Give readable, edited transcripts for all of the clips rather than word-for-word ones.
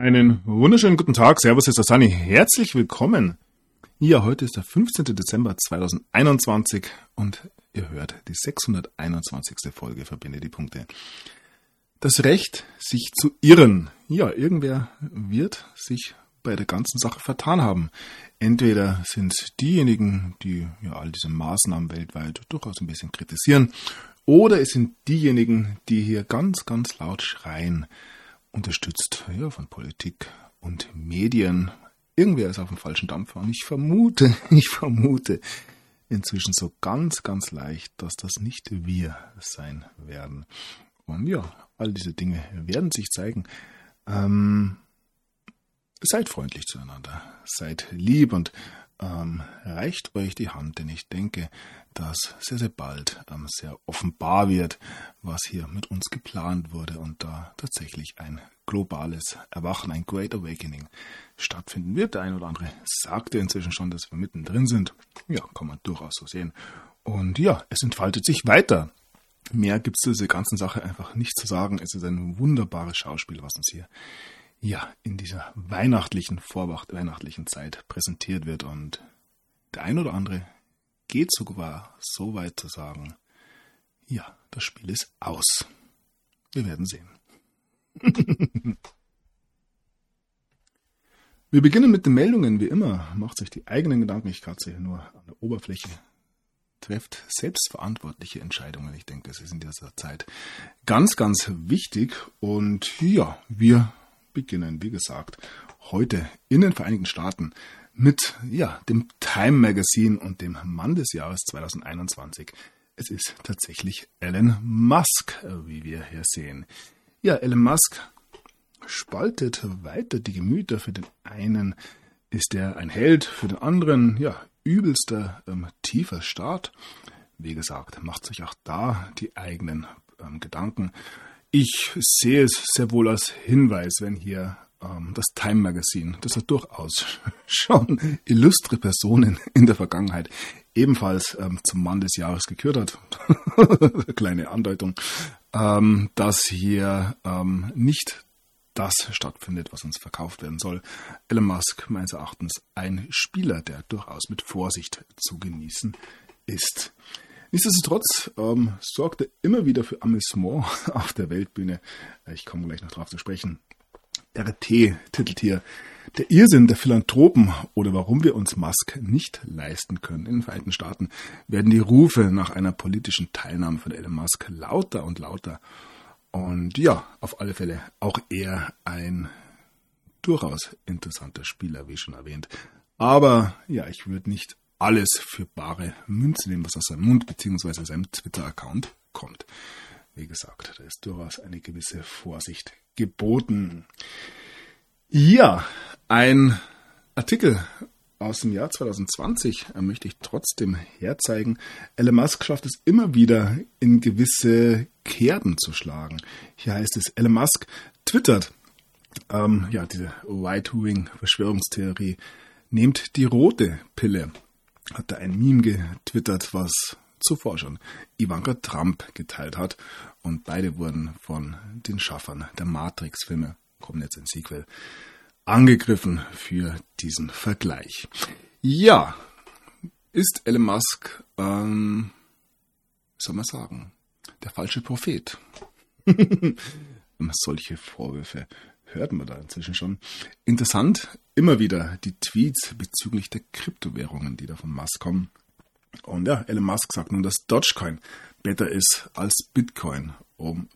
Einen wunderschönen guten Tag, Servus, ist der Sunny. Herzlich willkommen. Ja, heute ist der 15. Dezember 2021 und ihr hört die 621. Folge Verbinde die Punkte. Das Recht, sich zu irren. Ja, irgendwer wird sich bei der ganzen Sache vertan haben. Entweder sind es diejenigen, die all diese Maßnahmen weltweit durchaus ein bisschen kritisieren, oder es sind diejenigen, die hier ganz, ganz laut schreien, unterstützt von Politik und Medien. Irgendwer ist auf dem falschen Dampfer und ich vermute inzwischen so ganz, ganz leicht, dass das nicht wir sein werden. Und all diese Dinge werden sich zeigen. Seid freundlich zueinander, seid lieb und reicht euch die Hand, denn ich denke, dass sehr, sehr bald sehr offenbar wird, was hier mit uns geplant wurde und da tatsächlich ein globales Erwachen, ein Great Awakening stattfinden wird. Der ein oder andere sagte inzwischen schon, dass wir mittendrin sind. Ja, kann man durchaus so sehen. Und es entfaltet sich weiter. Mehr gibt es zu dieser ganzen Sache einfach nicht zu sagen. Es ist ein wunderbares Schauspiel, was uns hier in dieser vorweihnachtlichen Zeit präsentiert wird. Und der ein oder andere geht sogar so weit zu sagen, das Spiel ist aus. Wir werden sehen. Wir beginnen mit den Meldungen, wie immer. Macht sich die eigenen Gedanken, ich kratze hier nur an der Oberfläche. Trefft selbstverantwortliche Entscheidungen. Ich denke, das ist in dieser Zeit ganz, ganz wichtig. Und wir beginnen, wie gesagt, heute in den Vereinigten Staaten mit dem Time Magazine und dem Mann des Jahres 2021. Es ist tatsächlich Elon Musk, wie wir hier sehen. Elon Musk spaltet weiter die Gemüter. Für den einen ist er ein Held, für den anderen übelster tiefer Start. Wie gesagt, macht sich auch da die eigenen Gedanken. Ich sehe es sehr wohl als Hinweis, wenn hier das Time Magazine, das hat durchaus schon illustre Personen in der Vergangenheit ebenfalls zum Mann des Jahres gekürt hat. Kleine Andeutung, dass hier nicht das stattfindet, was uns verkauft werden soll. Elon Musk, meines Erachtens, ein Spieler, der durchaus mit Vorsicht zu genießen ist. Nichtsdestotrotz sorgt er immer wieder für Amüsement auf der Weltbühne. Ich komme gleich noch drauf zu sprechen. RT titelt hier Der Irrsinn der Philanthropen oder warum wir uns Musk nicht leisten können. In den Vereinigten Staaten werden die Rufe nach einer politischen Teilnahme von Elon Musk lauter und lauter. Und auf alle Fälle auch er ein durchaus interessanter Spieler, wie schon erwähnt. Aber ich würde nicht alles für bare Münze nehmen, was aus seinem Mund bzw. seinem Twitter-Account kommt. Wie gesagt, da ist durchaus eine gewisse Vorsicht geboten. Ein Artikel aus dem Jahr 2020 möchte ich trotzdem herzeigen. Elon Musk schafft es immer wieder, in gewisse Kerben zu schlagen. Hier heißt es, Elon Musk twittert, diese Right-Wing-Verschwörungstheorie, nehmt die rote Pille. Hat da ein Meme getwittert, was zuvor schon Ivanka Trump geteilt hat. Und beide wurden von den Schaffern der Matrix-Filme, kommen jetzt ein Sequel, angegriffen für diesen Vergleich. Ist Elon Musk, wie soll man sagen, der falsche Prophet? Solche Vorwürfe hört man da inzwischen schon. Interessant, immer wieder die Tweets bezüglich der Kryptowährungen, die da von Musk kommen. Und Elon Musk sagt nun, dass Dogecoin besser ist als Bitcoin, um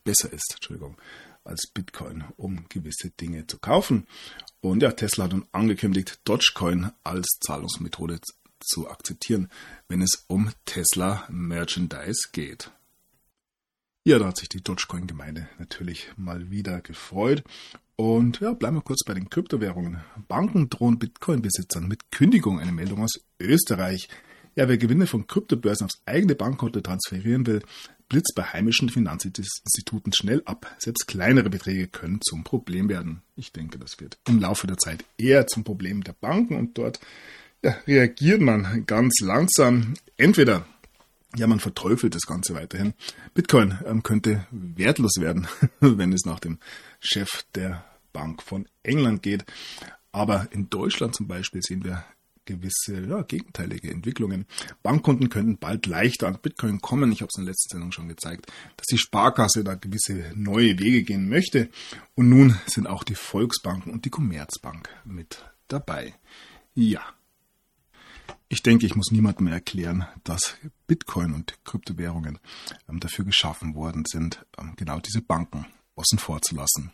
gewisse Dinge zu kaufen. Und Tesla hat nun angekündigt, Dogecoin als Zahlungsmethode zu akzeptieren, wenn es um Tesla Merchandise geht. Da hat sich die Dogecoin-Gemeinde natürlich mal wieder gefreut. Und bleiben wir kurz bei den Kryptowährungen. Banken drohen Bitcoin-Besitzern mit Kündigung. Eine Meldung aus Österreich. Wer Gewinne von Kryptobörsen aufs eigene Bankkonto transferieren will, blitzt bei heimischen Finanzinstituten schnell ab. Selbst kleinere Beträge können zum Problem werden. Ich denke, das wird im Laufe der Zeit eher zum Problem der Banken und dort reagiert man ganz langsam. Entweder man verteufelt das Ganze weiterhin. Bitcoin könnte wertlos werden, wenn es nach dem Chef der Bank von England geht. Aber in Deutschland zum Beispiel sehen wir gewisse gegenteilige Entwicklungen. Bankkunden könnten bald leichter an Bitcoin kommen. Ich habe es in der letzten Sendung schon gezeigt, dass die Sparkasse da gewisse neue Wege gehen möchte. Und nun sind auch die Volksbanken und die Commerzbank mit dabei. Ja, ich denke, ich muss niemandem mehr erklären, dass Bitcoin und Kryptowährungen dafür geschaffen worden sind, genau diese Banken außen vor zu lassen.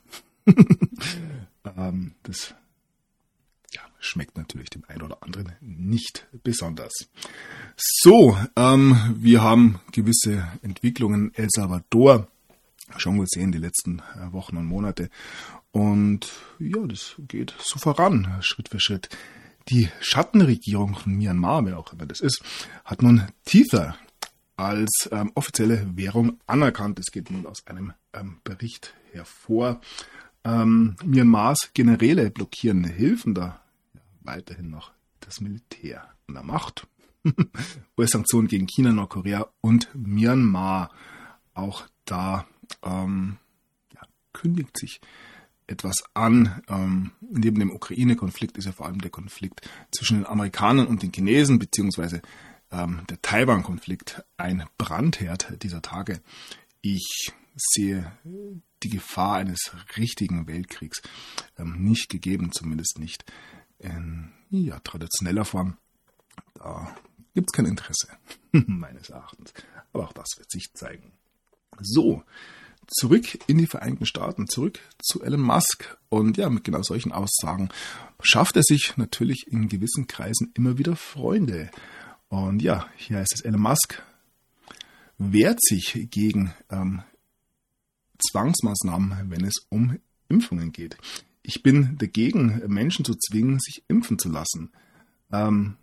Das schmeckt natürlich dem einen oder anderen nicht besonders. So, wir haben gewisse Entwicklungen in El Salvador schon gesehen die letzten Wochen und Monate. Und ja, das geht so voran, Schritt für Schritt. Die Schattenregierung von Myanmar, wer auch immer das ist, hat nun Tether als offizielle Währung anerkannt. Es geht nun aus einem Bericht hervor. Myanmars Generäle blockieren Hilfen da weiterhin noch das Militär an der Macht. US-Sanktionen gegen China, Nordkorea und Myanmar. Auch da kündigt sich etwas an. Neben dem Ukraine-Konflikt ist ja vor allem der Konflikt zwischen den Amerikanern und den Chinesen, beziehungsweise der Taiwan-Konflikt ein Brandherd dieser Tage. Ich sehe die Gefahr eines richtigen Weltkriegs nicht gegeben, zumindest nicht in traditioneller Form. Da gibt es kein Interesse, meines Erachtens. Aber auch das wird sich zeigen. So, zurück in die Vereinigten Staaten, zurück zu Elon Musk. Und ja, mit genau solchen Aussagen schafft er sich natürlich in gewissen Kreisen immer wieder Freunde. Und ja, hier heißt es, Elon Musk wehrt sich gegen Zwangsmaßnahmen, wenn es um Impfungen geht. Ich bin dagegen, Menschen zu zwingen, sich impfen zu lassen. Ihr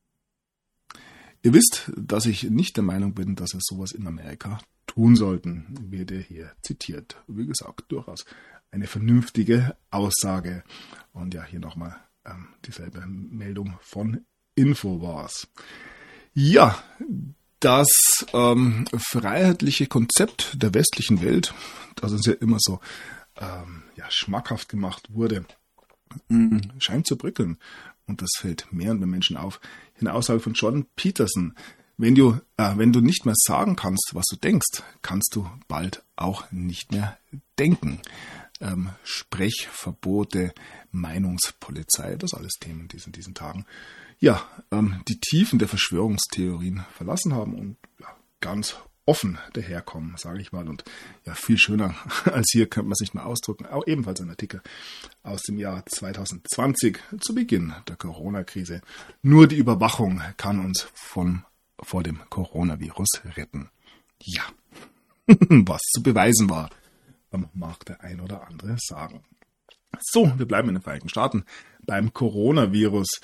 wisst, dass ich nicht der Meinung bin, dass wir sowas in Amerika tun sollten, wird hier zitiert. Wie gesagt, durchaus eine vernünftige Aussage. Und ja, hier nochmal dieselbe Meldung von Infowars. Ja, das freiheitliche Konzept der westlichen Welt, das uns ja immer so schmackhaft gemacht wurde, scheint zu bröckeln. Und das fällt mehr und mehr Menschen auf. Hier eine Aussage von Jordan Peterson. Wenn du nicht mehr sagen kannst, was du denkst, kannst du bald auch nicht mehr denken. Sprechverbote, Meinungspolizei, das alles Themen, die es in diesen Tagen die Tiefen der Verschwörungstheorien verlassen haben und ganz offen daherkommen, sage ich mal. Und ja, viel schöner als hier könnte man es nicht mehr ausdrücken. Auch ebenfalls ein Artikel aus dem Jahr 2020 zu Beginn der Corona-Krise. Nur die Überwachung kann uns vor dem Coronavirus retten. Ja, was zu beweisen war, mag der ein oder andere sagen. So, wir bleiben in den Vereinigten Staaten beim Coronavirus.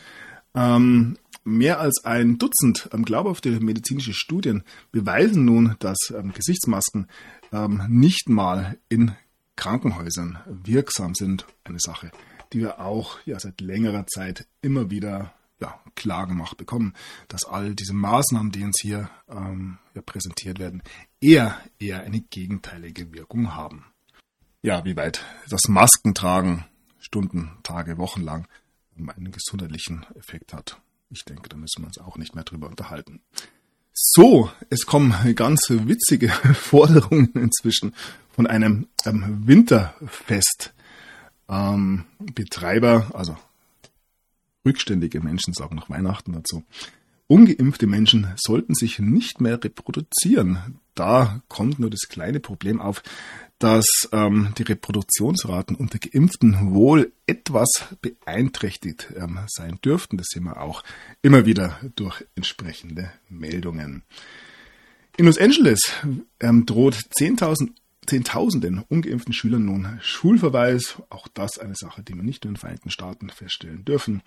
Mehr als ein Dutzend glaubhafte medizinische Studien beweisen nun, dass Gesichtsmasken nicht mal in Krankenhäusern wirksam sind. Eine Sache, die wir auch seit längerer Zeit immer wieder klar gemacht bekommen, dass all diese Maßnahmen, die uns hier präsentiert werden, eher eine gegenteilige Wirkung haben. Ja, wie weit das Maskentragen Stunden, Tage, Wochen lang einen gesundheitlichen Effekt hat. Ich denke, da müssen wir uns auch nicht mehr drüber unterhalten. So, es kommen ganz witzige Forderungen inzwischen von einem Winterfest Betreiber, also rückständige Menschen sagen nach Weihnachten dazu. Ungeimpfte Menschen sollten sich nicht mehr reproduzieren. Da kommt nur das kleine Problem auf, dass die Reproduktionsraten unter Geimpften wohl etwas beeinträchtigt sein dürften. Das sehen wir auch immer wieder durch entsprechende Meldungen. In Los Angeles droht Zehntausenden ungeimpften Schülern nun Schulverweis. Auch das eine Sache, die wir nicht nur in den Vereinigten Staaten feststellen dürfen.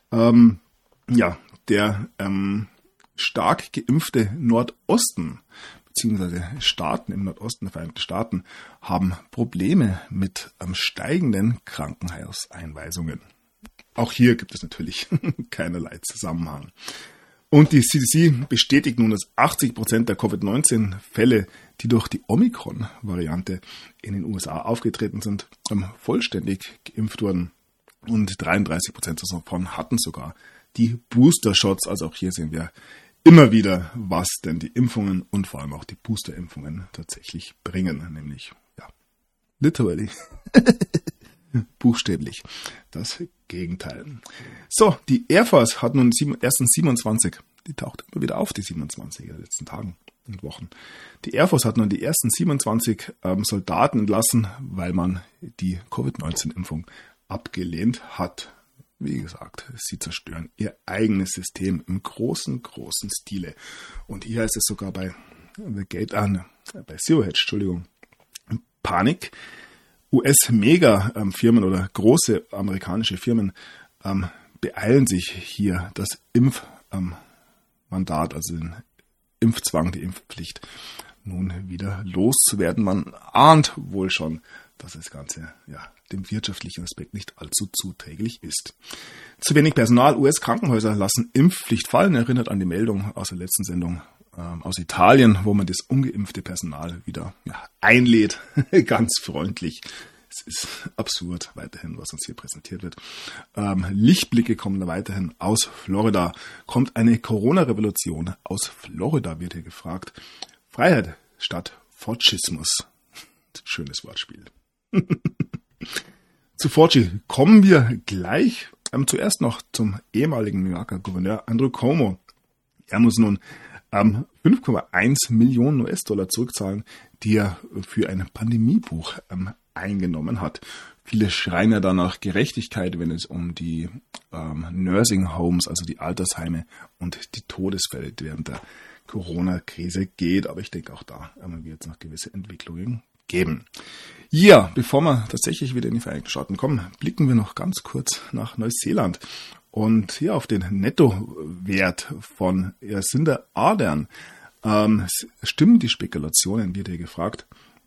Der stark geimpfte Nordosten beziehungsweise Staaten im Nordosten der Vereinigten Staaten haben Probleme mit steigenden Krankenhauseinweisungen. Auch hier gibt es natürlich keinerlei Zusammenhang. Und die CDC bestätigt nun, dass 80% der Covid-19-Fälle, die durch die Omikron-Variante in den USA aufgetreten sind, vollständig geimpft wurden. Und 33% davon hatten sogar die Booster-Shots. Also auch hier sehen wir immer wieder, was denn die Impfungen und vor allem auch die Booster-Impfungen tatsächlich bringen. Nämlich, ja, literally, buchstäblich das Gegenteil. So, die Air Force hat nun ersten 27, die taucht immer wieder auf, die 27 in den letzten Tagen und Wochen. Die Air Force hat nun die ersten 27 Soldaten entlassen, weil man die Covid-19-Impfung abgelehnt hat. Wie gesagt, sie zerstören ihr eigenes System im großen Stile. Und hier heißt es sogar bei Zero Hedge, Panik. US-Mega-Firmen oder große amerikanische Firmen beeilen sich hier, das Impfmandat, also den Impfzwang, die Impfpflicht, nun wieder loszuwerden. Man ahnt wohl schon, dass das Ganze dem wirtschaftlichen Aspekt nicht allzu zuträglich ist. Zu wenig Personal. US-Krankenhäuser lassen Impfpflicht fallen. Erinnert an die Meldung aus der letzten Sendung aus Italien, wo man das ungeimpfte Personal wieder einlädt. Ganz freundlich. Es ist absurd weiterhin, was uns hier präsentiert wird. Lichtblicke kommen da weiterhin aus Florida. Kommt eine Corona-Revolution aus Florida, wird hier gefragt. Freiheit statt Faucismus. Schönes Wortspiel. Zu Fauci kommen wir gleich. Zuerst noch zum ehemaligen New Yorker Gouverneur Andrew Cuomo. Er muss nun 5,1 Millionen US-Dollar zurückzahlen, die er für ein Pandemiebuch eingenommen hat. Viele schreien ja dann nach Gerechtigkeit, wenn es um die Nursing Homes, also die Altersheime und die Todesfälle während der Corona-Krise geht. Aber ich denke, auch da wird es noch gewisse Entwicklungen geben. Ja, bevor wir tatsächlich wieder in die Vereinigten Staaten kommen, blicken wir noch ganz kurz nach Neuseeland. Und hier auf den Nettowert von Jacinda Ardern stimmen die Spekulationen, wird hier gefragt.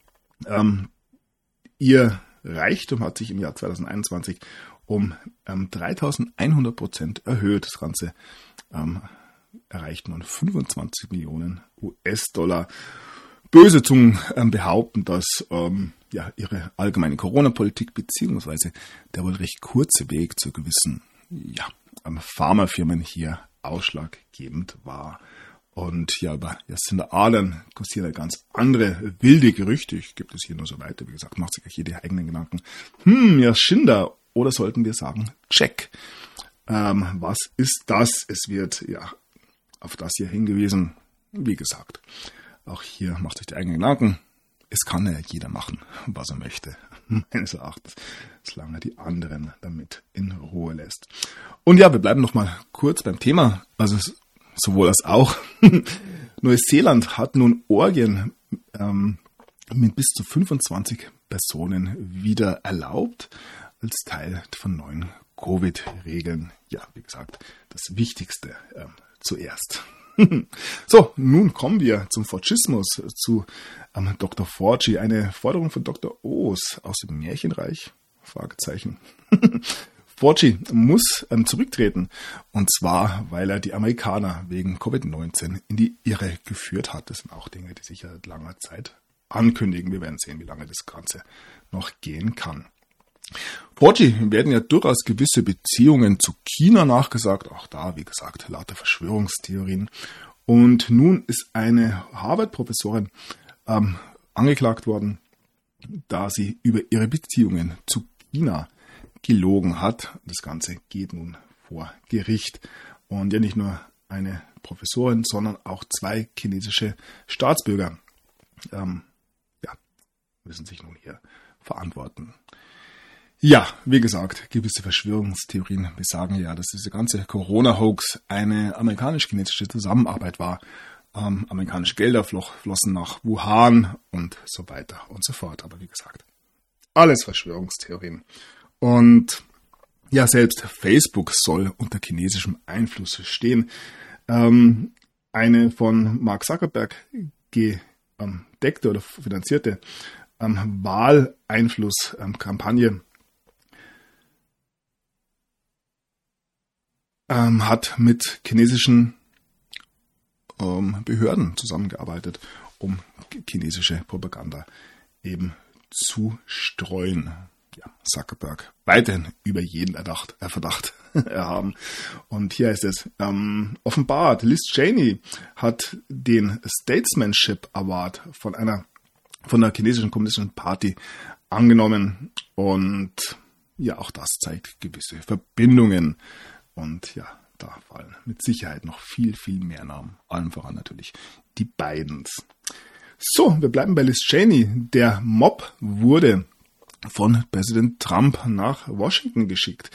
Ihr Reichtum hat sich im Jahr 2021 um 3.100% erhöht. Das Ganze erreicht nun 25 Millionen US-Dollar. Böse Zungen behaupten, dass ihre allgemeine Corona-Politik beziehungsweise der wohl recht kurze Weg zu gewissen Pharmafirmen hier ausschlaggebend war. Und über Jacinda Ardern kursieren ganz andere wilde Gerüchte. Ich gebe das hier nur so weiter. Wie gesagt, macht sich hier die eigenen Gedanken. Jacinda, oder sollten wir sagen Jack? Was ist das? Es wird auf das hier hingewiesen. Wie gesagt, auch hier macht sich die eigenen Gedanken. Es kann ja jeder machen, was er möchte, meines Erachtens, solange er die anderen damit in Ruhe lässt. Und wir bleiben noch mal kurz beim Thema, also sowohl als auch. Neuseeland hat nun Orgien mit bis zu 25 Personen wieder erlaubt, als Teil von neuen Covid-Regeln. Ja, wie gesagt, das Wichtigste zuerst. So, nun kommen wir zum Faucismus, zu Dr. Fauci, eine Forderung von Dr. Oz aus dem Märchenreich? Fragezeichen. Fauci muss zurücktreten, und zwar, weil er die Amerikaner wegen Covid-19 in die Irre geführt hat. Das sind auch Dinge, die sich seit langer Zeit ankündigen. Wir werden sehen, wie lange das Ganze noch gehen kann. Fauci werden ja durchaus gewisse Beziehungen zu China nachgesagt. Auch da, wie gesagt, lauter Verschwörungstheorien. Und nun ist eine Harvard-Professorin angeklagt worden, da sie über ihre Beziehungen zu China gelogen hat. Das Ganze geht nun vor Gericht. Und ja, nicht nur eine Professorin, sondern auch 2 chinesische Staatsbürger müssen sich nun hier verantworten. Ja, wie gesagt, gewisse Verschwörungstheorien besagen ja, dass diese ganze Corona-Hoax eine amerikanisch-chinesische Zusammenarbeit war. Amerikanische Gelder flossen nach Wuhan und so weiter und so fort. Aber wie gesagt, alles Verschwörungstheorien. Und ja, selbst Facebook soll unter chinesischem Einfluss stehen. Eine von Mark Zuckerberg gedeckte oder finanzierte Wahleinflusskampagne hat mit chinesischen Behörden zusammengearbeitet, um chinesische Propaganda eben zu streuen. Ja, Zuckerberg weiterhin über jeden Verdacht erhaben. Und hier heißt es, offenbart, Liz Cheney hat den Statesmanship Award von der chinesischen Kommunistischen Party angenommen. Und ja, auch das zeigt gewisse Verbindungen. Und ja, da fallen mit Sicherheit noch viel, viel mehr Namen. Allen voran natürlich die Bidens. So, wir bleiben bei Liz Cheney. Der Mob wurde von Präsident Trump nach Washington geschickt.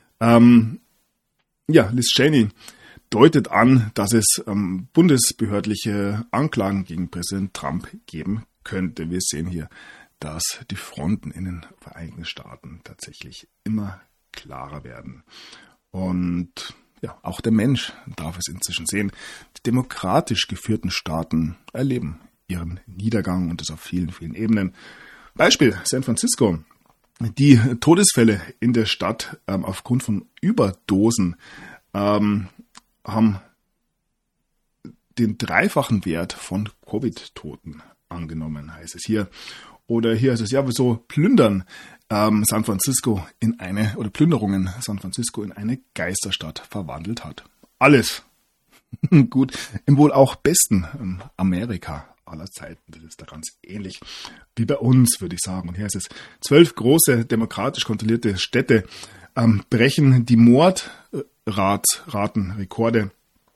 Liz Cheney deutet an, dass es bundesbehördliche Anklagen gegen Präsident Trump geben könnte. Wir sehen hier, dass die Fronten in den Vereinigten Staaten tatsächlich immer klarer werden. Und ja, auch der Mensch darf es inzwischen sehen. Die demokratisch geführten Staaten erleben ihren Niedergang und das auf vielen, vielen Ebenen. Beispiel San Francisco. Die Todesfälle in der Stadt aufgrund von Überdosen haben den dreifachen Wert von Covid-Toten angenommen, heißt es hier. Oder hier heißt es, ja, wieso plündern Plünderungen San Francisco in eine Geisterstadt verwandelt hat. Alles gut, im wohl auch besten Amerika aller Zeiten. Das ist da ganz ähnlich wie bei uns, würde ich sagen. Und hier heißt es, 12 große demokratisch kontrollierte Städte brechen die Mordratenrekorde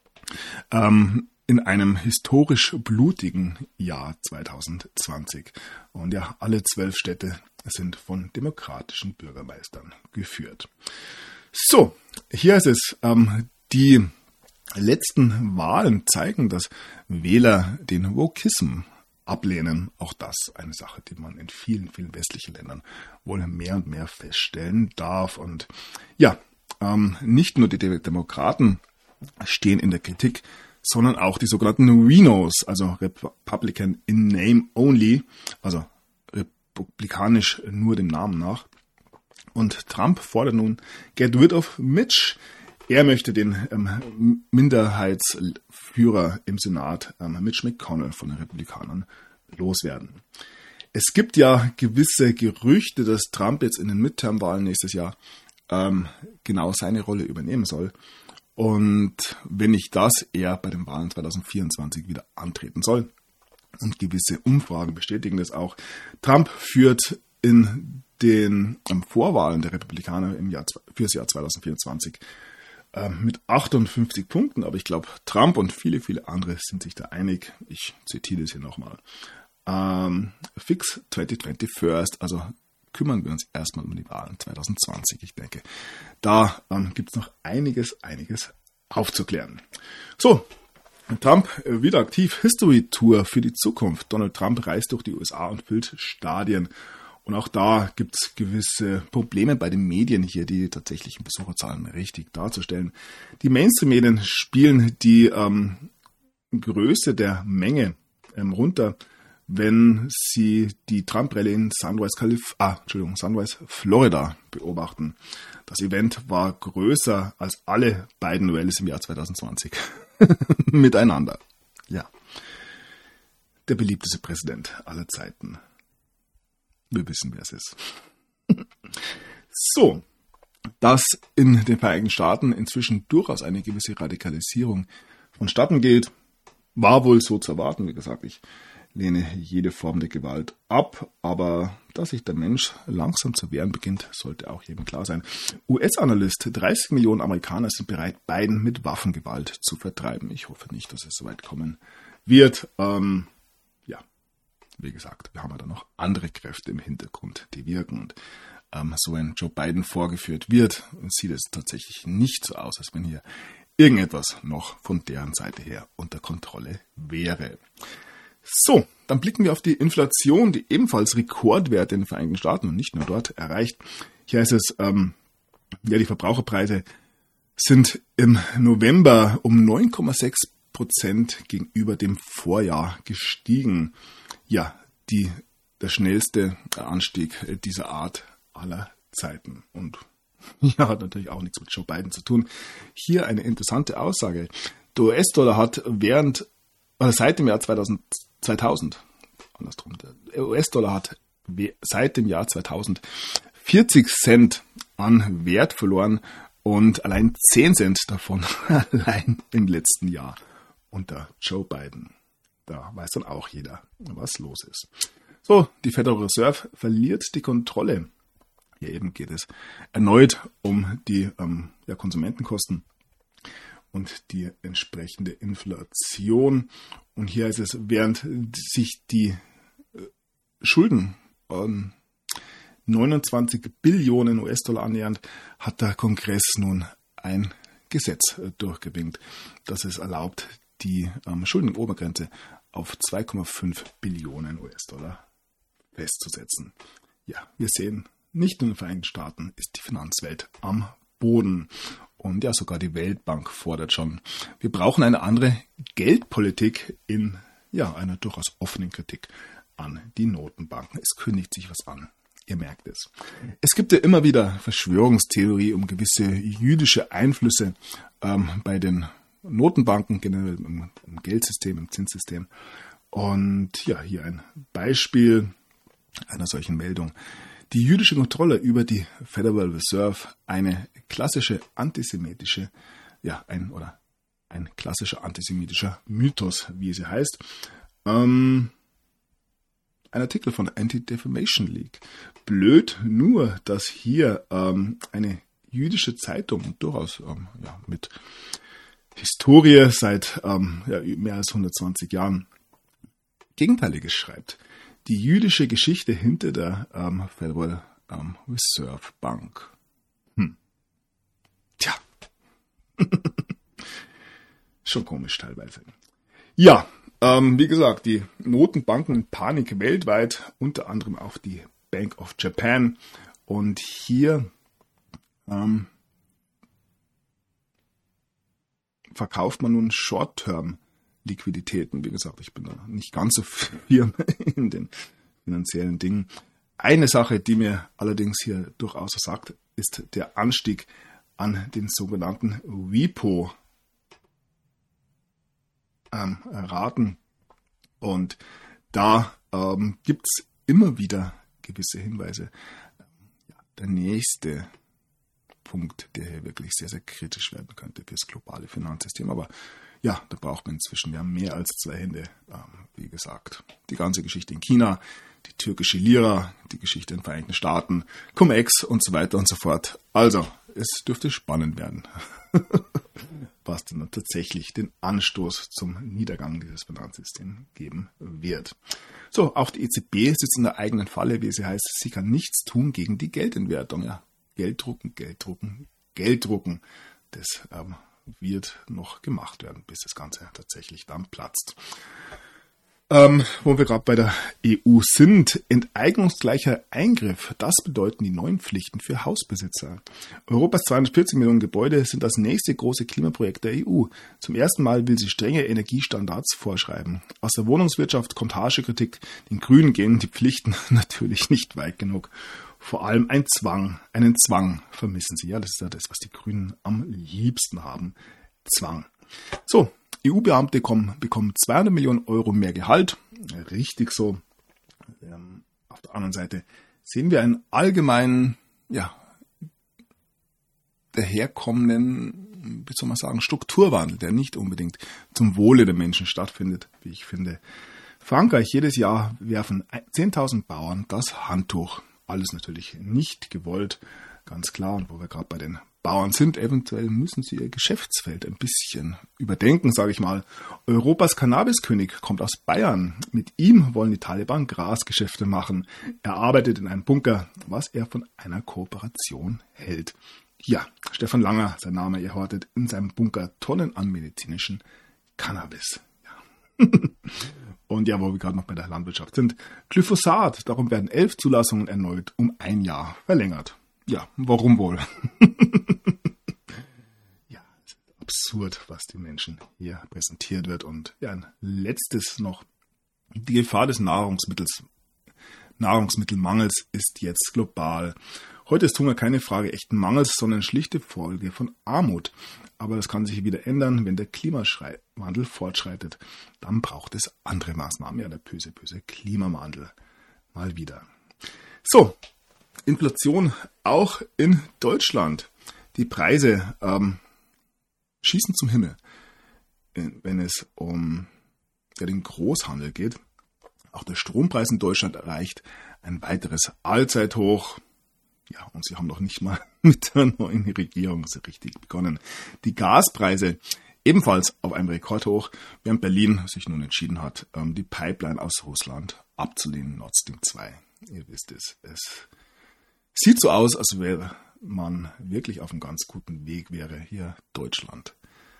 in einem historisch blutigen Jahr 2020. Und ja, alle 12 Städte sind von demokratischen Bürgermeistern geführt. So, hier ist es, die letzten Wahlen zeigen, dass Wähler den Wokism ablehnen. Auch das eine Sache, die man in vielen, vielen westlichen Ländern wohl mehr und mehr feststellen darf. Und ja, nicht nur die Demokraten stehen in der Kritik, sondern auch die sogenannten Rhinos, also Republican in Name Only, also republikanisch nur dem Namen nach. Und Trump fordert nun Get rid of Mitch. Er möchte den Minderheitsführer im Senat, Mitch McConnell, von den Republikanern loswerden. Es gibt ja gewisse Gerüchte, dass Trump jetzt in den Midterm-Wahlen nächstes Jahr genau seine Rolle übernehmen soll. Und wenn nicht das, er bei den Wahlen 2024 wieder antreten soll. Und gewisse Umfragen bestätigen das auch. Trump führt in den Vorwahlen der Republikaner fürs Jahr 2024 mit 58 Punkten. Aber ich glaube, Trump und viele, viele andere sind sich da einig. Ich zitiere das hier nochmal. Fix 2020 first, also kümmern wir uns erstmal um die Wahlen 2020. Ich denke, da gibt es noch einiges aufzuklären. So, Trump wieder aktiv. History Tour für die Zukunft. Donald Trump reist durch die USA und füllt Stadien. Und auch da gibt es gewisse Probleme bei den Medien hier, die tatsächlichen Besucherzahlen richtig darzustellen. Die Mainstream-Medien spielen die Größe der Menge runter, wenn sie die Trump-Rallye in Sunrise, Florida beobachten. Das Event war größer als alle beiden Rallyes im Jahr 2020 miteinander. Ja, der beliebteste Präsident aller Zeiten. Wir wissen, wer es ist. So, dass in den Vereinigten Staaten inzwischen durchaus eine gewisse Radikalisierung vonstatten geht, war wohl so zu erwarten. Wie gesagt, ich lehne jede Form der Gewalt ab, aber dass sich der Mensch langsam zu wehren beginnt, sollte auch jedem klar sein. US-Analyst, 30 Millionen Amerikaner sind bereit, Biden mit Waffengewalt zu vertreiben. Ich hoffe nicht, dass es so weit kommen wird. Wie gesagt, wir haben ja da noch andere Kräfte im Hintergrund, die wirken. Und so wenn Joe Biden vorgeführt wird, sieht es tatsächlich nicht so aus, als wenn hier irgendetwas noch von deren Seite her unter Kontrolle wäre. So, dann blicken wir auf die Inflation, die ebenfalls Rekordwerte in den Vereinigten Staaten und nicht nur dort erreicht. Hier heißt es, die Verbraucherpreise sind im November um 9,6% gegenüber dem Vorjahr gestiegen. Ja, der schnellste Anstieg dieser Art aller Zeiten. Und ja, hat natürlich auch nichts mit Joe Biden zu tun. Hier eine interessante Aussage. Der US-Dollar hat während seit dem Jahr 2000, andersrum, der US-Dollar hat seit dem Jahr 2000 40 Cent an Wert verloren und allein 10 Cent davon allein im letzten Jahr unter Joe Biden. Da weiß dann auch jeder, was los ist. So, die Federal Reserve verliert die Kontrolle. Hier eben geht es erneut um die Konsumentenkosten und die entsprechende Inflation. Und hier ist es, während sich die Schulden 29 Billionen US-Dollar annähernd, hat der Kongress nun ein Gesetz durchgewinkt, das es erlaubt, die Schuldenobergrenze auf 2,5 Billionen US-Dollar festzusetzen. Ja, wir sehen, nicht nur in den Vereinigten Staaten ist die Finanzwelt am Boden. Und ja, sogar die Weltbank fordert schon, wir brauchen eine andere Geldpolitik in einer durchaus offenen Kritik an die Notenbanken. Es kündigt sich was an. Ihr merkt es. Es gibt ja immer wieder Verschwörungstheorie um gewisse jüdische Einflüsse bei den Notenbanken, generell im Geldsystem, im Zinssystem. Und ja, hier ein Beispiel einer solchen Meldung. Die jüdische Kontrolle über die Federal Reserve, ein klassischer antisemitischer Mythos, wie sie heißt. Ein Artikel von der Anti-Defamation League. Blöd nur, dass hier eine jüdische Zeitung durchaus mit Historie seit mehr als 120 Jahren Gegenteiliges schreibt. Die jüdische Geschichte hinter der Federal Reserve Bank. Tja. Schon komisch teilweise. Ja, wie gesagt, die Notenbanken in Panik weltweit, unter anderem auch die Bank of Japan. Und hier verkauft man nun Short-Term-Liquiditäten. Wie gesagt, ich bin da nicht ganz so firm in den finanziellen Dingen. Eine Sache, die mir allerdings hier durchaus sagt, ist der Anstieg an den sogenannten Repo-Raten. Und da gibt es immer wieder gewisse Hinweise. Der nächste Punkt, der hier wirklich sehr, sehr kritisch werden könnte für das globale Finanzsystem. Aber ja, da braucht man inzwischen mehr als 2 Hände. Wie gesagt, die ganze Geschichte in China, die türkische Lira, die Geschichte in den Vereinigten Staaten, Cum-Ex und so weiter und so fort. Also, es dürfte spannend werden, was dann tatsächlich den Anstoß zum Niedergang dieses Finanzsystems geben wird. So, auch die EZB sitzt in der eigenen Falle, wie sie heißt. Sie kann nichts tun gegen die Geldentwertung. Ja, Geld drucken, Geld drucken, Geld drucken. Das wird noch gemacht werden, bis das Ganze tatsächlich dann platzt. Wo wir gerade bei der EU sind, enteignungsgleicher Eingriff, das bedeuten die neuen Pflichten für Hausbesitzer. Europas 240 Millionen Gebäude sind das nächste große Klimaprojekt der EU. Zum ersten Mal will sie strenge Energiestandards vorschreiben. Aus der Wohnungswirtschaft kommt harsche Kritik. Den Grünen gehen die Pflichten natürlich nicht weit genug. Vor allem einen Zwang vermissen sie. Ja, das ist ja das, was die Grünen am liebsten haben. Zwang. So, EU-Beamte bekommen 200 Millionen Euro mehr Gehalt. Richtig so. Auf der anderen Seite sehen wir einen allgemeinen, daherkommenden, wie soll man sagen, Strukturwandel, der nicht unbedingt zum Wohle der Menschen stattfindet, wie ich finde. Frankreich, jedes Jahr werfen 10.000 Bauern das Handtuch. Alles natürlich nicht gewollt, ganz klar. Und wo wir gerade bei den Bauern sind, eventuell müssen sie ihr Geschäftsfeld ein bisschen überdenken, sage ich mal. Europas Cannabiskönig kommt aus Bayern. Mit ihm wollen die Taliban Grasgeschäfte machen. Er arbeitet in einem Bunker, was er von einer Kooperation hält. Ja, Stefan Langer, sein Name, er hortet in seinem Bunker Tonnen an medizinischen Cannabis. Ja. Und ja, wo wir gerade noch bei der Landwirtschaft sind. Glyphosat, darum werden 11 Zulassungen erneut um 1 Jahr verlängert. Ja, warum wohl? Ja, es ist absurd, was den Menschen hier präsentiert wird. Und ja, ein letztes noch. Die Gefahr des Nahrungsmittelmangels ist jetzt global. Heute ist Hunger keine Frage echten Mangels, sondern schlichte Folge von Armut. Aber das kann sich wieder ändern, wenn der Klimawandel fortschreitet. Dann braucht es andere Maßnahmen. Ja, der böse Klimawandel. Mal wieder. So, Inflation auch in Deutschland. Die Preise schießen zum Himmel, wenn es um den Großhandel geht. Auch der Strompreis in Deutschland erreicht ein weiteres Allzeithoch. Ja, und sie haben noch nicht mal mit der neuen Regierung so richtig begonnen. Die Gaspreise ebenfalls auf einem Rekordhoch, während Berlin sich nun entschieden hat, die Pipeline aus Russland abzulehnen, Nord Stream 2. Ihr wisst es. Es sieht so aus, als wäre man wirklich auf einem ganz guten Weg wäre, hier Deutschland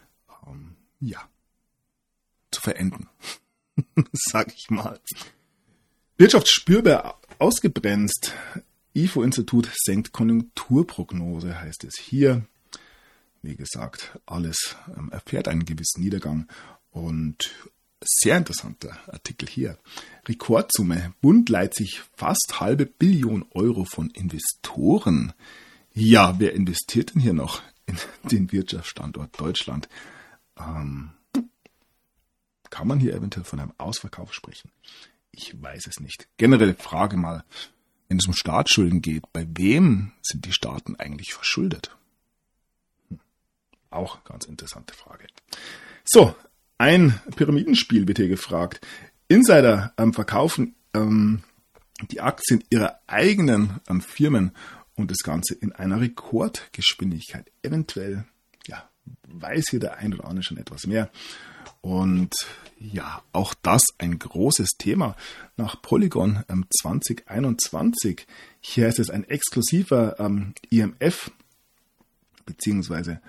zu verenden. Sag ich mal. Wirtschaft spürbar ausgebremst. IFO-Institut senkt Konjunkturprognose, heißt es hier. Wie gesagt, alles erfährt einen gewissen Niedergang. Und sehr interessanter Artikel hier. Rekordsumme. Bund leiht sich fast ½ Billion Euro von Investoren. Ja, wer investiert denn hier noch in den Wirtschaftsstandort Deutschland? Kann man hier eventuell von einem Ausverkauf sprechen? Ich weiß es nicht. Generelle Frage mal, wenn es um Staatsschulden geht, bei wem sind die Staaten eigentlich verschuldet? Auch ganz interessante Frage. So, ein Pyramidenspiel wird hier gefragt. Insider verkaufen die Aktien ihrer eigenen Firmen und das Ganze in einer Rekordgeschwindigkeit. Eventuell weiß hier der ein oder andere schon etwas mehr. Und ja, auch das ein großes Thema. Nach Polygon 2021, hier ist es ein exklusiver IMF, beziehungsweise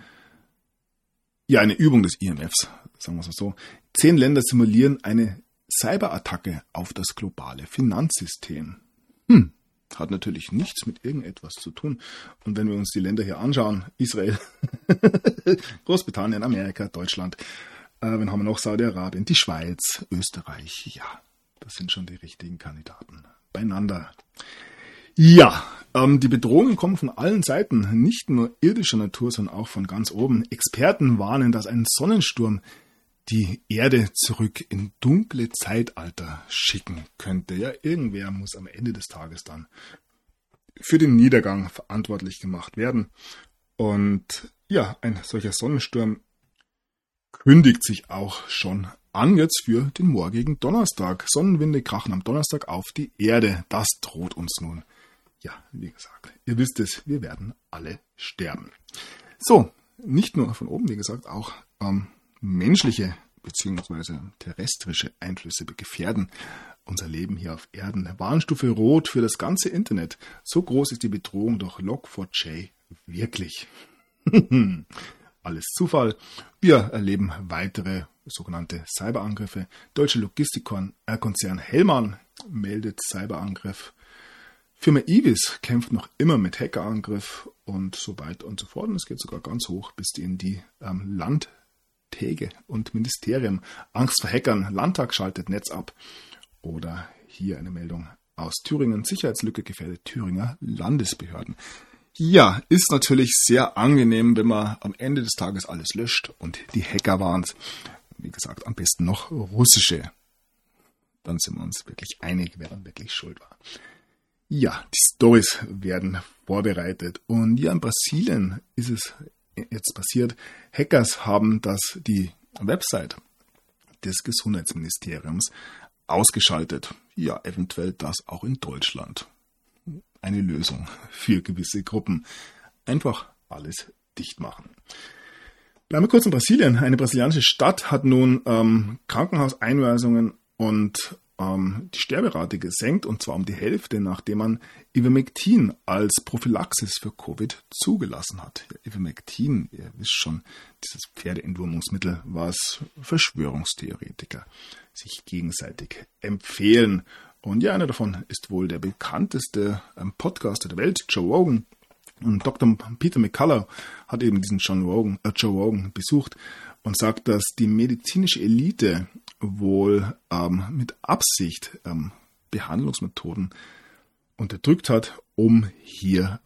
eine Übung des IMFs, sagen wir es mal so. 10 Länder simulieren eine Cyberattacke auf das globale Finanzsystem. Hat natürlich nichts mit irgendetwas zu tun. Und wenn wir uns die Länder hier anschauen, Israel, Großbritannien, Amerika, Deutschland, wen haben wir noch? Saudi-Arabien, die Schweiz, Österreich. Ja, das sind schon die richtigen Kandidaten beieinander. Ja, die Bedrohungen kommen von allen Seiten, nicht nur irdischer Natur, sondern auch von ganz oben. Experten warnen, dass ein Sonnensturm die Erde zurück in dunkle Zeitalter schicken könnte. Ja, irgendwer muss am Ende des Tages dann für den Niedergang verantwortlich gemacht werden. Und ja, ein solcher Sonnensturm kündigt sich auch schon an jetzt für den morgigen Donnerstag. Sonnenwinde krachen am Donnerstag auf die Erde. Das droht uns nun. Ja, wie gesagt, ihr wisst es, wir werden alle sterben. So, nicht nur von oben, wie gesagt, auch menschliche bzw. terrestrische Einflüsse gefährden unser Leben hier auf Erden. Warnstufe Rot für das ganze Internet. So groß ist die Bedrohung durch Log4j wirklich. Alles Zufall. Wir erleben weitere sogenannte Cyberangriffe. Deutsche Logistikkonzern Hellmann meldet Cyberangriff. Firma Ibis kämpft noch immer mit Hackerangriff und so weiter und so fort. Und es geht sogar ganz hoch bis in die Landtäge und Ministerien. Angst vor Hackern. Landtag schaltet Netz ab. Oder hier eine Meldung aus Thüringen. Sicherheitslücke gefährdet Thüringer Landesbehörden. Ja, ist natürlich sehr angenehm, wenn man am Ende des Tages alles löscht und die Hacker waren es. Wie gesagt, am besten noch russische. Dann sind wir uns wirklich einig, wer dann wirklich schuld war. Ja, die Storys werden vorbereitet. Und ja, in Brasilien ist es jetzt passiert. Hackers haben die Website des Gesundheitsministeriums ausgeschaltet. Ja, eventuell das auch in Deutschland. Eine Lösung für gewisse Gruppen. Einfach alles dicht machen. Bleiben wir kurz in Brasilien. Eine brasilianische Stadt hat nun Krankenhauseinweisungen und die Sterberate gesenkt, und zwar um die Hälfte, nachdem man Ivermectin als Prophylaxis für Covid zugelassen hat. Ja, Ivermectin, ihr wisst schon, dieses Pferdeentwurmungsmittel, was Verschwörungstheoretiker sich gegenseitig empfehlen. Und ja, einer davon ist wohl der bekannteste Podcaster der Welt, Joe Rogan. Und Dr. Peter McCullough hat eben diesen Joe Rogan besucht und sagt, dass die medizinische Elite wohl mit Absicht Behandlungsmethoden unterdrückt hat, um hier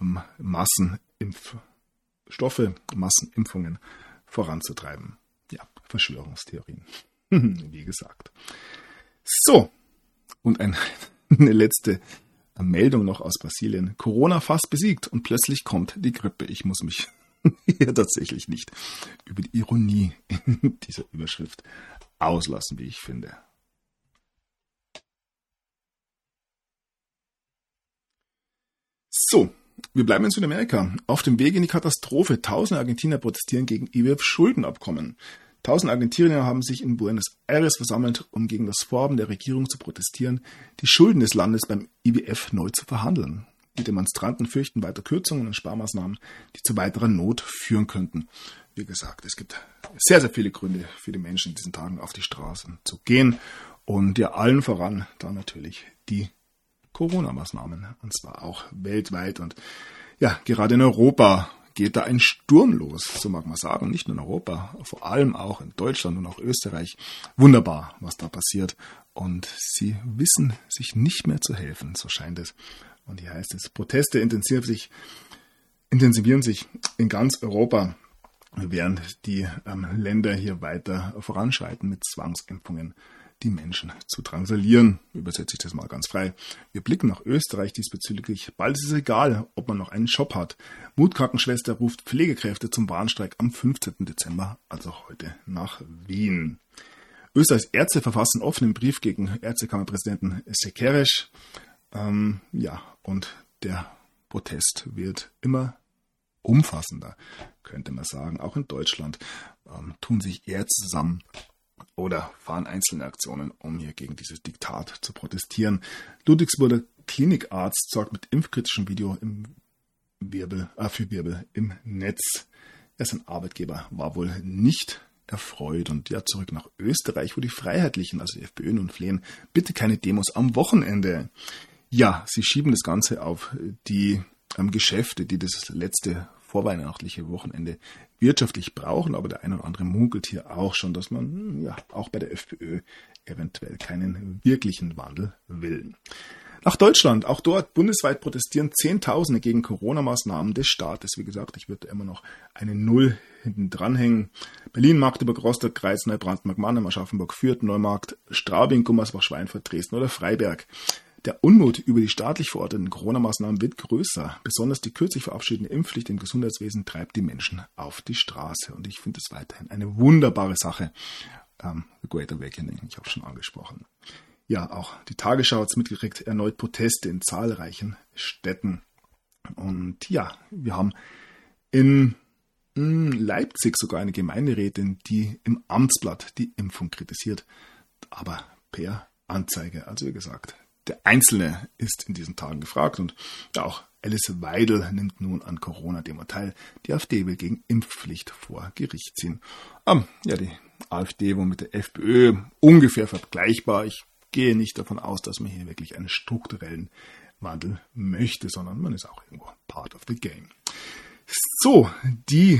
Massenimpfungen voranzutreiben. Ja, Verschwörungstheorien, wie gesagt. So, und eine letzte Meldung noch aus Brasilien. Corona fast besiegt und plötzlich kommt die Grippe. Ich muss mich hier tatsächlich nicht über die Ironie in dieser Überschrift auslassen, wie ich finde. So, wir bleiben in Südamerika. Auf dem Weg in die Katastrophe. Tausende Argentinier protestieren gegen IWF-Schuldenabkommen. Tausende Argentinier haben sich in Buenos Aires versammelt, um gegen das Vorhaben der Regierung zu protestieren, die Schulden des Landes beim IWF neu zu verhandeln. Die Demonstranten fürchten weiter Kürzungen und Sparmaßnahmen, die zu weiterer Not führen könnten. Wie gesagt, es gibt sehr, sehr viele Gründe für die Menschen in diesen Tagen auf die Straßen zu gehen. Und ja, allen voran dann natürlich die Corona-Maßnahmen. Und zwar auch weltweit. Und ja, gerade in Europa geht da ein Sturm los, so mag man sagen. Nicht nur in Europa, vor allem auch in Deutschland und auch Österreich. Wunderbar, was da passiert. Und sie wissen sich nicht mehr zu helfen, so scheint es. Und hier heißt es, Proteste intensivieren sich in ganz Europa, während die Länder hier weiter voranschreiten mit Zwangsimpfungen, die Menschen zu drangsalieren. Übersetze ich das mal ganz frei. Wir blicken nach Österreich diesbezüglich. Bald ist es egal, ob man noch einen Job hat. Mutkrankenschwester ruft Pflegekräfte zum Warnstreik am 15. Dezember, also heute, nach Wien. Österreichs Ärzte verfassen offenen Brief gegen Ärztekammerpräsidenten Sekeres. Und der Protest wird immer umfassender, könnte man sagen. Auch in Deutschland tun sich Ärzte zusammen oder fahren einzelne Aktionen, um hier gegen dieses Diktat zu protestieren. Ludwigsburger Klinikarzt sorgt mit impfkritischem Video für Wirbel im Netz. Sein Arbeitgeber war wohl nicht erfreut. Und ja, zurück nach Österreich, wo die Freiheitlichen, also die FPÖ, nun flehen, bitte keine Demos am Wochenende. Ja, sie schieben das Ganze auf die Geschäfte, die das letzte vorweihnachtliche Wochenende wirtschaftlich brauchen, aber der eine oder andere munkelt hier auch schon, dass man ja auch bei der FPÖ eventuell keinen wirklichen Wandel will. Nach Deutschland, auch dort bundesweit protestieren Zehntausende gegen Corona-Maßnahmen des Staates. Wie gesagt, ich würde immer noch eine Null hinten dranhängen. Berlin, Magdeburg, Rostock, Greiz, Neubrandenburg, Mannheim, Aschaffenburg, Fürth, Neumarkt, Straubing, Gummersbach, Schweinfurt, Dresden oder Freiberg. Der Unmut über die staatlich verordneten Corona-Maßnahmen wird größer. Besonders die kürzlich verabschiedete Impfpflicht im Gesundheitswesen treibt die Menschen auf die Straße. Und ich finde es weiterhin eine wunderbare Sache. The Great Awakening, ich habe es schon angesprochen. Ja, auch die Tagesschau hat es mitgekriegt, erneut Proteste in zahlreichen Städten. Und ja, wir haben in Leipzig sogar eine Gemeinderätin, die im Amtsblatt die Impfung kritisiert, aber per Anzeige. Also wie gesagt, der Einzelne ist in diesen Tagen gefragt und auch Alice Weidel nimmt nun an Corona-Demo teil. Die AfD will gegen Impfpflicht vor Gericht ziehen. Die AfD war mit der FPÖ ungefähr vergleichbar. Ich gehe nicht davon aus, dass man hier wirklich einen strukturellen Wandel möchte, sondern man ist auch irgendwo part of the game. So, die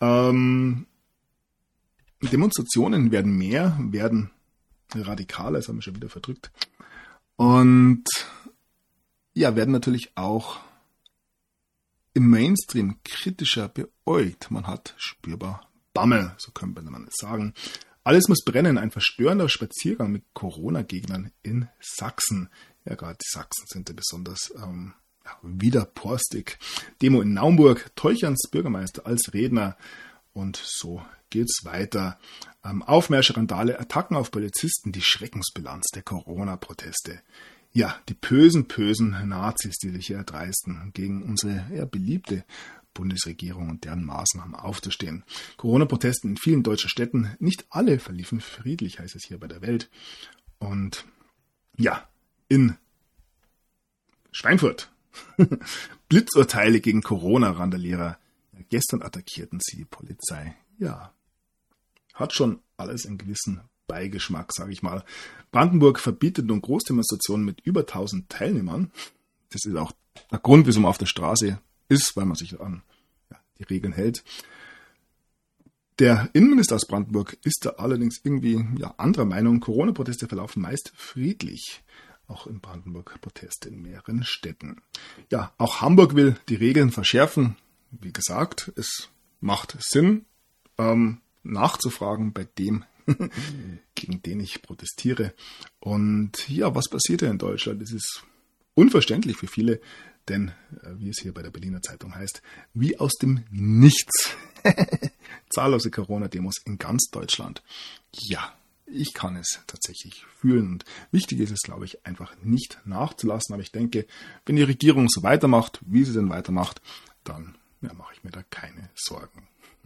Demonstrationen werden radikaler, das haben wir schon wieder verdrückt. Und ja, werden natürlich auch im Mainstream kritischer beäugt. Man hat spürbar Bammel, so könnte man es sagen. Alles muss brennen, ein verstörender Spaziergang mit Corona-Gegnern in Sachsen. Ja, gerade die Sachsen sind ja besonders widerborstig. Demo in Naumburg, Teucherns Bürgermeister als Redner. Und so geht's weiter. Aufmärsche, Randale, Attacken auf Polizisten, die Schreckensbilanz der Corona-Proteste. Ja, die bösen Nazis, die sich hier erdreisten, gegen unsere beliebte Bundesregierung und deren Maßnahmen aufzustehen. Corona-Protesten in vielen deutschen Städten, nicht alle verliefen friedlich, heißt es hier bei der Welt. Und ja, in Schweinfurt Blitzurteile gegen Corona-Randalierer. Gestern attackierten sie die Polizei. Ja, hat schon alles einen gewissen Beigeschmack, sage ich mal. Brandenburg verbietet nun Großdemonstrationen mit über 1000 Teilnehmern. Das ist auch der Grund, wieso man auf der Straße ist, weil man sich an die Regeln hält. Der Innenminister aus Brandenburg ist da allerdings irgendwie anderer Meinung. Corona-Proteste verlaufen meist friedlich. auch in Brandenburg Proteste in mehreren Städten. Ja, auch Hamburg will die Regeln verschärfen. Wie gesagt, es macht Sinn, nachzufragen bei dem, gegen den ich protestiere. Und ja, was passiert hier in Deutschland? Es ist unverständlich für viele, denn, wie es hier bei der Berliner Zeitung heißt, wie aus dem Nichts. Zahllose Corona-Demos in ganz Deutschland. Ja, ich kann es tatsächlich fühlen. Und wichtig ist es, glaube ich, einfach nicht nachzulassen. Aber ich denke, wenn die Regierung so weitermacht, wie sie denn weitermacht, dann mache ich mir da keine Sorgen.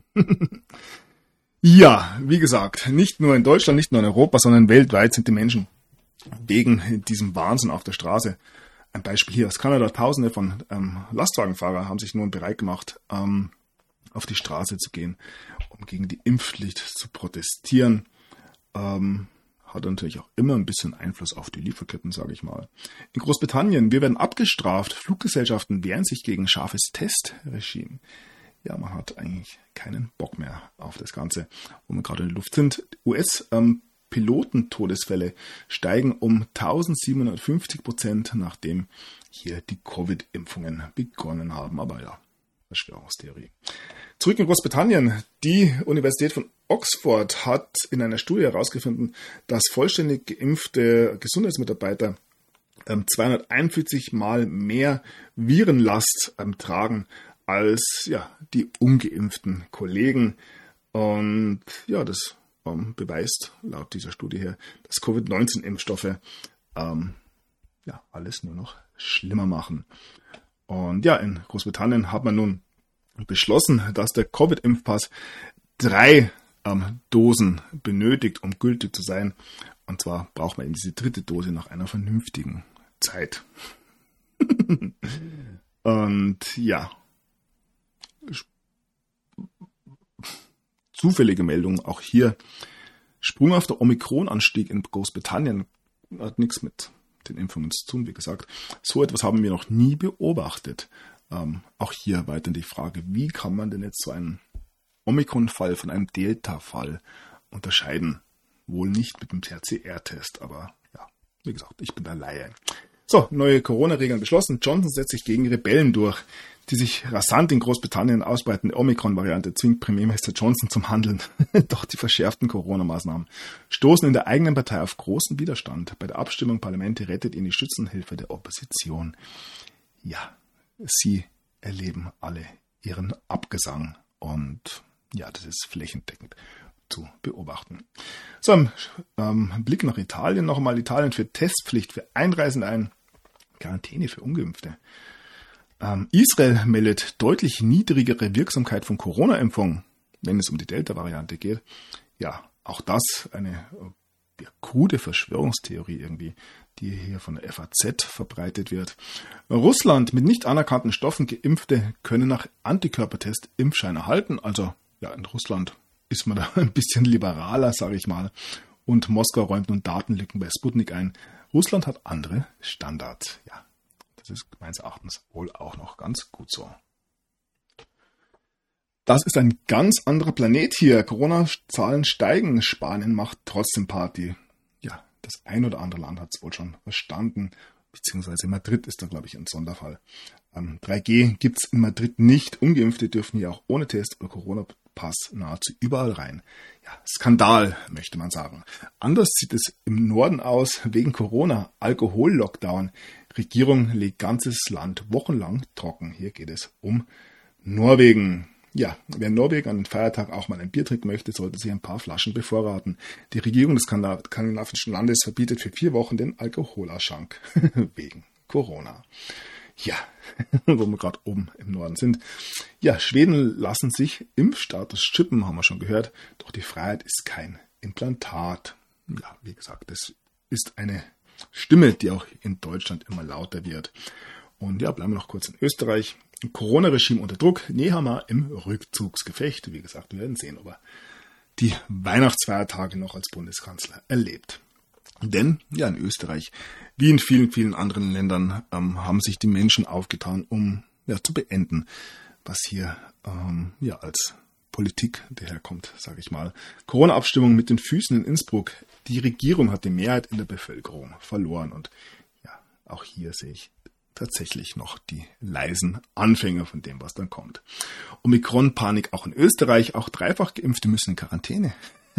Ja, wie gesagt, nicht nur in Deutschland, nicht nur in Europa, sondern weltweit sind die Menschen wegen diesem Wahnsinn auf der Straße. Ein Beispiel hier aus Kanada. Tausende von Lastwagenfahrer haben sich nun bereit gemacht, auf die Straße zu gehen, um gegen die Impfpflicht zu protestieren. Hat natürlich auch immer ein bisschen Einfluss auf die Lieferketten, sage ich mal. In Großbritannien, wir werden abgestraft. Fluggesellschaften wehren sich gegen scharfes Testregime. Ja, man hat eigentlich keinen Bock mehr auf das Ganze, wo wir gerade in der Luft sind. US-Pilotentodesfälle steigen um 1750%, nachdem hier die Covid-Impfungen begonnen haben. Aber ja, Verschwörungstheorie. Zurück in Großbritannien. Die Universität von Oxford hat in einer Studie herausgefunden, dass vollständig geimpfte Gesundheitsmitarbeiter 241 Mal mehr Virenlast tragen als die ungeimpften Kollegen. Und ja, das beweist laut dieser Studie her, dass Covid-19-Impfstoffe alles nur noch schlimmer machen. Und ja, in Großbritannien hat man nun beschlossen, dass der Covid-Impfpass 3 Dosen benötigt, um gültig zu sein. Und zwar braucht man eben diese 3. Dose nach einer vernünftigen Zeit. Und ja, zufällige Meldung auch hier. Sprunghafter Omikron-Anstieg in Großbritannien hat nichts mit den Impfungen zu tun, wie gesagt. So etwas haben wir noch nie beobachtet. Auch hier weiter die Frage, wie kann man denn jetzt so einen Omikron-Fall von einem Delta-Fall unterscheiden? Wohl nicht mit dem PCR-Test, aber ja, wie gesagt, ich bin der Laie. So, neue Corona-Regeln beschlossen. Johnson setzt sich gegen Rebellen durch. Die sich rasant in Großbritannien ausbreitende Omikron-Variante zwingt Premierminister Johnson zum Handeln. Doch die verschärften Corona-Maßnahmen stoßen in der eigenen Partei auf großen Widerstand. Bei der Abstimmung Parlamente rettet ihn die Schützenhilfe der Opposition. Ja, sie erleben alle ihren Abgesang. Und ja, das ist flächendeckend zu beobachten. So, Blick nach Italien noch einmal. Italien führt Testpflicht für Einreisende ein, Quarantäne für Ungeimpfte. Israel meldet deutlich niedrigere Wirksamkeit von Corona-Impfungen, wenn es um die Delta-Variante geht. Ja, auch das eine krude Verschwörungstheorie irgendwie, die hier von der FAZ verbreitet wird. Russland: mit nicht anerkannten Stoffen Geimpfte können nach Antikörpertest Impfschein erhalten. Also ja, in Russland ist man da ein bisschen liberaler, sage ich mal. Und Moskau räumt nun Datenlücken bei Sputnik ein. Russland hat andere Standards. Ja, das ist meines Erachtens wohl auch noch ganz gut so. Das ist ein ganz anderer Planet hier. Corona-Zahlen steigen. Spanien macht trotzdem Party. Ja, das ein oder andere Land hat es wohl schon verstanden. Beziehungsweise Madrid ist da, glaube ich, ein Sonderfall. 3G gibt es in Madrid nicht. Ungeimpfte dürfen hier auch ohne Test oder Corona-Pass nahezu überall rein. Ja, Skandal, möchte man sagen. Anders sieht es im Norden aus wegen Corona. Alkohol-Lockdown. Regierung legt ganzes Land wochenlang trocken. Hier geht es um Norwegen. Ja, wer in Norwegen an den Feiertag auch mal ein Bier trinken möchte, sollte sich ein paar Flaschen bevorraten. Die Regierung des skandinavischen Landes verbietet für 4 Wochen den Alkoholausschank wegen Corona. Ja, wo wir gerade oben im Norden sind. Ja, Schweden lassen sich Impfstatus chippen, haben wir schon gehört. Doch die Freiheit ist kein Implantat. Ja, wie gesagt, das ist eine Stimme, die auch in Deutschland immer lauter wird. Und ja, bleiben wir noch kurz in Österreich. Corona-Regime unter Druck, Nehammer im Rückzugsgefecht. Wie gesagt, wir werden sehen, ob er die Weihnachtsfeiertage noch als Bundeskanzler erlebt. Denn ja, in Österreich, wie in vielen, vielen anderen Ländern, haben sich die Menschen aufgetan, um zu beenden, was hier als Politik daherkommt, sage ich mal. Corona-Abstimmung mit den Füßen in Innsbruck. Die Regierung hat die Mehrheit in der Bevölkerung verloren. Und auch hier sehe ich tatsächlich noch die leisen Anfänge von dem, was dann kommt. Omikron-Panik auch in Österreich, auch dreifach Geimpfte müssen in Quarantäne.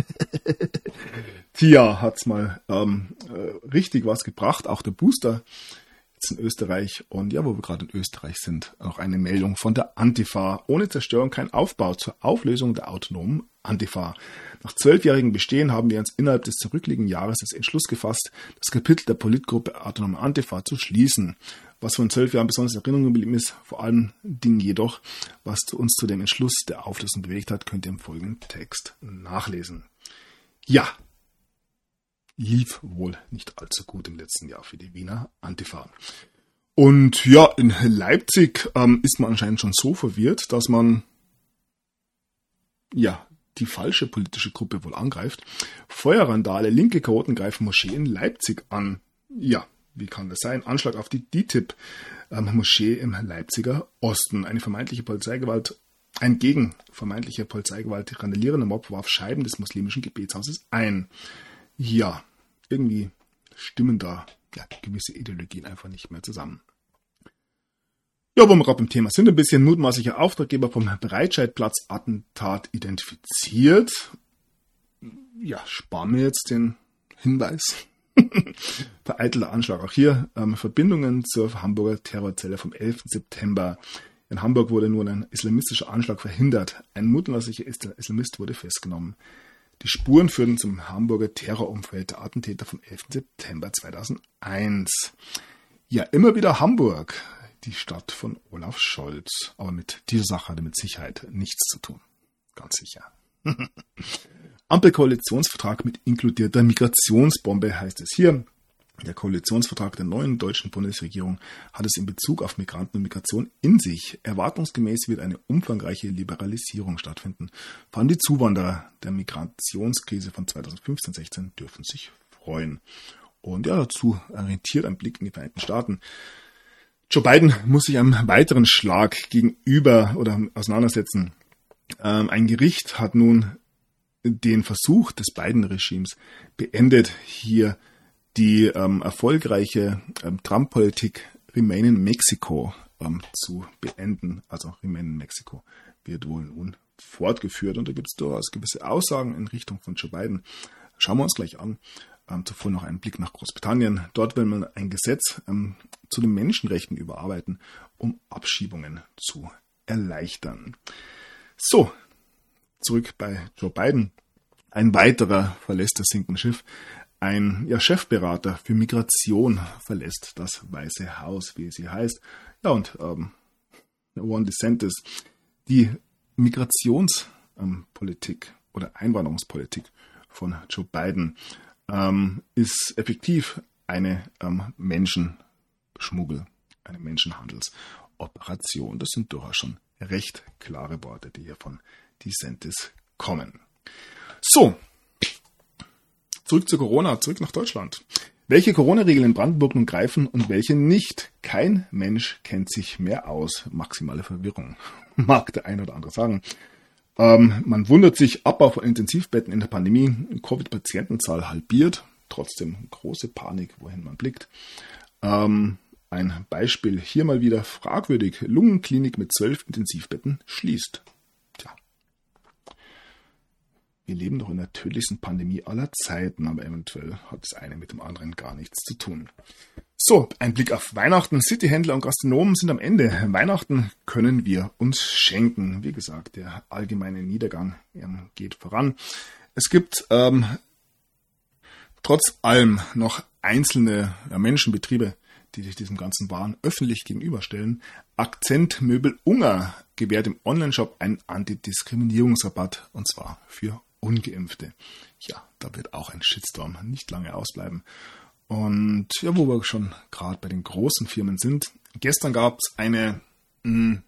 Tja, hat's mal richtig was gebracht, auch der Booster jetzt in Österreich. Und ja, wo wir gerade in Österreich sind, noch eine Meldung von der Antifa. Ohne Zerstörung kein Aufbau zur Auflösung der autonomen Antifa. Nach 12-jährigem Bestehen haben wir uns innerhalb des zurückliegenden Jahres den Entschluss gefasst, das Kapitel der Politgruppe Autonome Antifa zu schließen. Was von 12 Jahren besonders in Erinnerung geblieben ist, vor allem Dingen jedoch, was uns zu dem Entschluss der Auflösung bewegt hat, könnt ihr im folgenden Text nachlesen. Ja, lief wohl nicht allzu gut im letzten Jahr für die Wiener Antifa. Und ja, in Leipzig ist man anscheinend schon so verwirrt, dass man die falsche politische Gruppe wohl angreift. Feuerrandale, linke Chaoten greifen Moschee in Leipzig an. Ja, wie kann das sein? Anschlag auf die DİTİB-Moschee im Leipziger Osten. Ein gegen vermeintliche Polizeigewalt randalierender Mob warf Scheiben des muslimischen Gebetshauses ein. Ja, irgendwie stimmen da gewisse Ideologien einfach nicht mehr zusammen. Ja, wo wir gerade beim Thema sind, ein bisschen mutmaßlicher Auftraggeber vom Breitscheidplatz-Attentat identifiziert. Ja, sparen wir jetzt den Hinweis. Vereitelter Anschlag auch hier. Verbindungen zur Hamburger Terrorzelle vom 11. September. In Hamburg wurde nun ein islamistischer Anschlag verhindert. Ein mutmaßlicher Islamist wurde festgenommen. Die Spuren führten zum Hamburger Terrorumfeld der Attentäter vom 11. September 2001. Ja, immer wieder Hamburg, die Stadt von Olaf Scholz. Aber mit dieser Sache hat er mit Sicherheit nichts zu tun. Ganz sicher. Ampelkoalitionsvertrag mit inkludierter Migrationsbombe heißt es hier. Der Koalitionsvertrag der neuen deutschen Bundesregierung hat es in Bezug auf Migranten und Migration in sich. Erwartungsgemäß wird eine umfangreiche Liberalisierung stattfinden. Vor allem die Zuwanderer der Migrationskrise von 2015-16 dürfen sich freuen. Und ja, dazu orientiert ein Blick in die Vereinigten Staaten. Joe Biden muss sich einem weiteren Schlag gegenüber oder auseinandersetzen. Ein Gericht hat nun den Versuch des Biden-Regimes beendet, hier die erfolgreiche Trump-Politik Remain in Mexico zu beenden. Also Remain in Mexico wird wohl nun fortgeführt und da gibt es durchaus gewisse Aussagen in Richtung von Joe Biden. Schauen wir uns gleich an. Zuvor noch einen Blick nach Großbritannien. Dort will man ein Gesetz zu den Menschenrechten überarbeiten, um Abschiebungen zu erleichtern. So, zurück bei Joe Biden. Ein weiterer verlässt das sinkende Schiff. Ein Chefberater für Migration verlässt das Weiße Haus, wie es hier heißt. Ja, und Ron DeSantis, die Migrationspolitik oder Einwanderungspolitik von Joe Biden ist effektiv eine Menschenschmuggel, eine Menschenhandelsoperation. Das sind durchaus schon recht klare Worte, die hier von DeSantis kommen. So, zurück zu Corona, zurück nach Deutschland. Welche Corona-Regeln in Brandenburg nun greifen und welche nicht? Kein Mensch kennt sich mehr aus. Maximale Verwirrung, mag der ein oder andere sagen. Man wundert sich, Abbau von Intensivbetten in der Pandemie, Covid-Patientenzahl halbiert, trotzdem große Panik, wohin man blickt. Ein Beispiel hier mal wieder fragwürdig, Lungenklinik mit 12 Intensivbetten schließt. Tja. Wir leben doch in der tödlichsten Pandemie aller Zeiten, aber eventuell hat das eine mit dem anderen gar nichts zu tun. So, ein Blick auf Weihnachten. Cityhändler und Gastronomen sind am Ende. Weihnachten können wir uns schenken. Wie gesagt, der allgemeine Niedergang geht voran. Es gibt trotz allem noch einzelne Menschenbetriebe, die sich diesem ganzen Wahn öffentlich gegenüberstellen. Akzent Möbel Unger gewährt im Onlineshop einen Antidiskriminierungsrabatt, und zwar für Ungeimpfte. Ja, da wird auch ein Shitstorm nicht lange ausbleiben. Und ja, wo wir schon gerade bei den großen Firmen sind. Gestern gab es eine, eine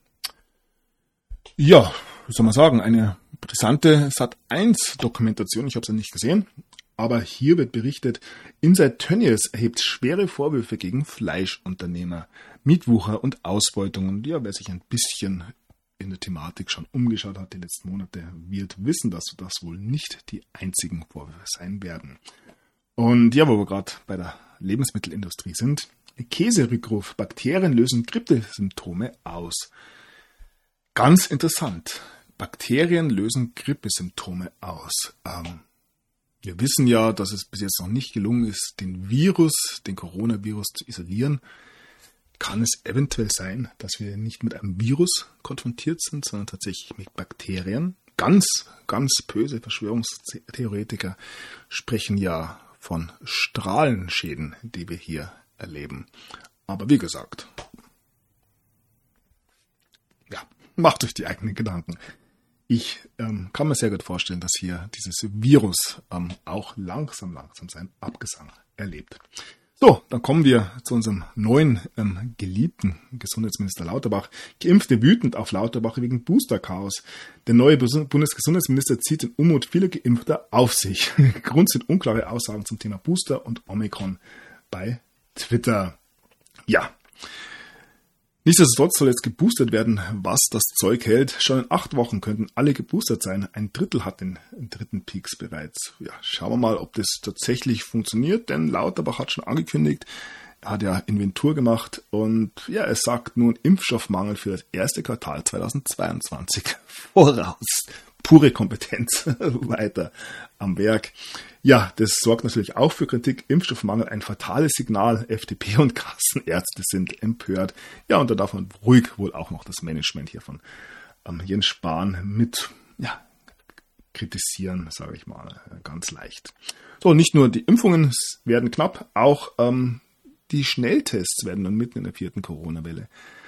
brisante Sat.1-Dokumentation. Ich habe es ja nicht gesehen. Aber hier wird berichtet, Inside Tönnies erhebt schwere Vorwürfe gegen Fleischunternehmer, Mietwucher und Ausbeutung. Und ja, wer sich ein bisschen in der Thematik schon umgeschaut hat die letzten Monate, wird wissen, dass das wohl nicht die einzigen Vorwürfe sein werden. Und ja, wo wir gerade bei der Lebensmittelindustrie sind, Käserückruf. Bakterien lösen Grippesymptome aus. Ganz interessant. Bakterien lösen Grippesymptome aus. Wir wissen ja, dass es bis jetzt noch nicht gelungen ist, den Coronavirus zu isolieren. Kann es eventuell sein, dass wir nicht mit einem Virus konfrontiert sind, sondern tatsächlich mit Bakterien? Ganz, ganz böse Verschwörungstheoretiker sprechen ja von Strahlenschäden, die wir hier erleben. Aber wie gesagt, ja, macht euch die eigenen Gedanken. Ich kann mir sehr gut vorstellen, dass hier dieses Virus auch langsam sein Abgesang erlebt. So, dann kommen wir zu unserem neuen geliebten Gesundheitsminister Lauterbach. Geimpfte wütend auf Lauterbach wegen Booster-Chaos. Der neue Bundesgesundheitsminister zieht den Unmut vieler Geimpfter auf sich. Grund sind unklare Aussagen zum Thema Booster und Omikron bei Twitter. Ja. Nichtsdestotrotz soll jetzt geboostert werden, was das Zeug hält. Schon in 8 Wochen könnten alle geboostert sein. Ein Drittel hat den 3. Peaks bereits. Ja, schauen wir mal, ob das tatsächlich funktioniert, denn Lauterbach hat schon angekündigt, er hat ja Inventur gemacht und ja, er sagt nun Impfstoffmangel für das erste Quartal 2022 voraus. Pure Kompetenz weiter am Werk. Ja, das sorgt natürlich auch für Kritik. Impfstoffmangel, ein fatales Signal. FDP und Kassenärzte sind empört. Ja, und da darf man ruhig wohl auch noch das Management hier von Jens Spahn mit kritisieren, sage ich mal, ganz leicht. So, nicht nur die Impfungen werden knapp, auch die Schnelltests werden dann mitten in der 4. Corona-Welle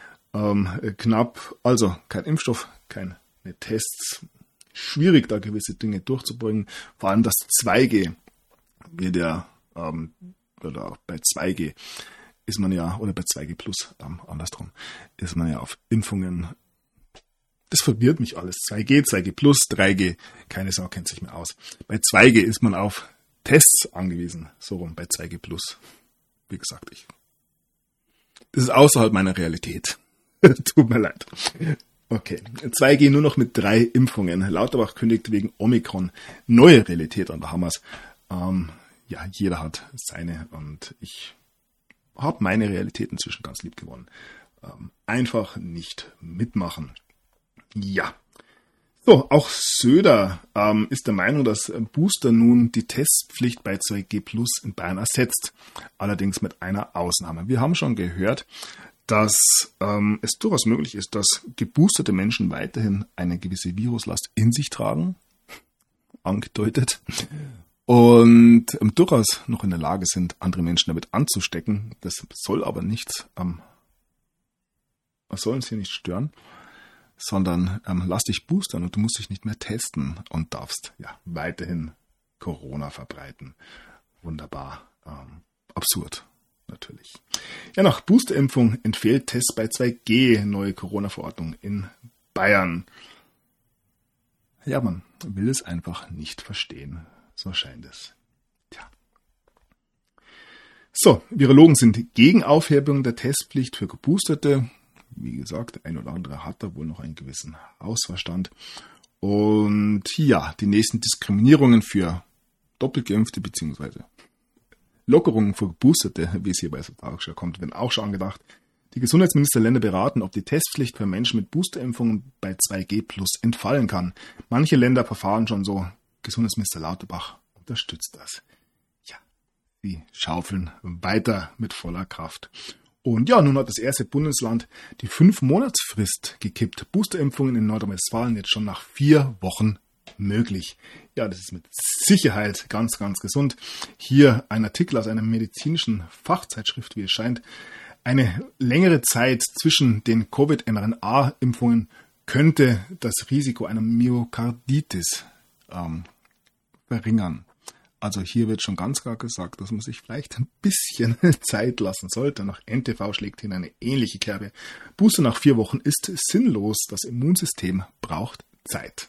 knapp. Also kein Impfstoff, keine Tests. Schwierig, da gewisse Dinge durchzubringen. Vor allem das 2G wird ja, oder auch bei 2G ist man ja, oder bei 2G Plus, andersrum, ist man ja auf Impfungen. Das verwirrt mich alles. 2G, 2G Plus, 3G, keine Sau kennt sich mehr aus. Bei 2G ist man auf Tests angewiesen, so rum, bei 2G Plus. Wie gesagt, das ist außerhalb meiner Realität. Tut mir leid. Okay, 2G nur noch mit 3 Impfungen. Lauterbach kündigt wegen Omikron neue Realität an. Da haben wir es. Ja, jeder hat seine und ich habe meine Realität inzwischen ganz lieb gewonnen. Einfach nicht mitmachen. Ja. So, auch Söder ist der Meinung, dass Booster nun die Testpflicht bei 2G Plus in Bayern ersetzt. Allerdings mit einer Ausnahme. Wir haben schon gehört, dass es durchaus möglich ist, dass geboosterte Menschen weiterhin eine gewisse Viruslast in sich tragen, angedeutet, und durchaus noch in der Lage sind, andere Menschen damit anzustecken. Das soll aber nicht, soll uns hier nicht stören, sondern lass dich boostern und du musst dich nicht mehr testen und darfst ja weiterhin Corona verbreiten. Wunderbar, absurd. Natürlich. Ja, nach Boosterimpfung empfiehlt Test bei 2G, neue Corona-Verordnung in Bayern. Ja, man will es einfach nicht verstehen. So scheint es. Tja. So, Virologen sind gegen Aufhebung der Testpflicht für Geboosterte. Wie gesagt, der ein oder andere hat da wohl noch einen gewissen Hausverstand. Und ja, die nächsten Diskriminierungen für Doppelgeimpfte bzw. Lockerungen für Geboosterte, wie es hier bei Tagesschau kommt, werden auch schon angedacht. Die Gesundheitsminister der Länder beraten, ob die Testpflicht für Menschen mit Boosterimpfungen bei 2G Plus entfallen kann. Manche Länder verfahren schon so. Gesundheitsminister Lauterbach unterstützt das. Ja, sie schaufeln weiter mit voller Kraft. Und ja, nun hat das erste Bundesland die 5-Monatsfrist gekippt. Boosterimpfungen in Nordrhein-Westfalen jetzt schon nach 4 Wochen möglich. Ja, das ist mit Sicherheit ganz, ganz gesund. Hier ein Artikel aus einer medizinischen Fachzeitschrift, wie es scheint. Eine längere Zeit zwischen den Covid-mRNA-Impfungen könnte das Risiko einer Myokarditis verringern. Also hier wird schon ganz klar gesagt, dass man sich vielleicht ein bisschen Zeit lassen sollte. Nach NTV schlägt hier eine ähnliche Kerbe. Booster nach 4 Wochen ist sinnlos. Das Immunsystem braucht Zeit.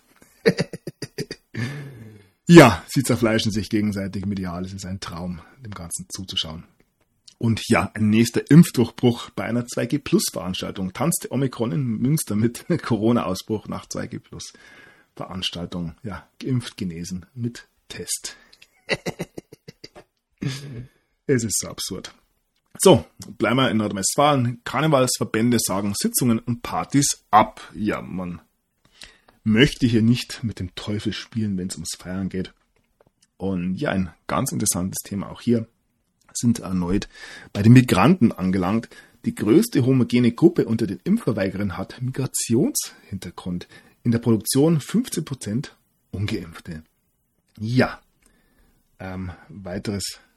Ja, sie zerfleischen sich gegenseitig medial. Es ist ein Traum, dem Ganzen zuzuschauen. Und ja, ein nächster Impfdurchbruch bei einer 2G-Plus-Veranstaltung. Tanzte Omikron in Münster mit Corona-Ausbruch nach 2G-Plus-Veranstaltung. Ja, geimpft, genesen mit Test. Es ist so absurd. So, bleiben wir in Nordrhein-Westfalen. Karnevalsverbände sagen Sitzungen und Partys ab. Ja, man möchte hier nicht mit dem Teufel spielen, wenn es ums Feiern geht. Und ja, ein ganz interessantes Thema auch hier. Sind erneut bei den Migranten angelangt. Die größte homogene Gruppe unter den Impfverweigerern hat Migrationshintergrund. In der Produktion 15% Ungeimpfte. Ja, weitere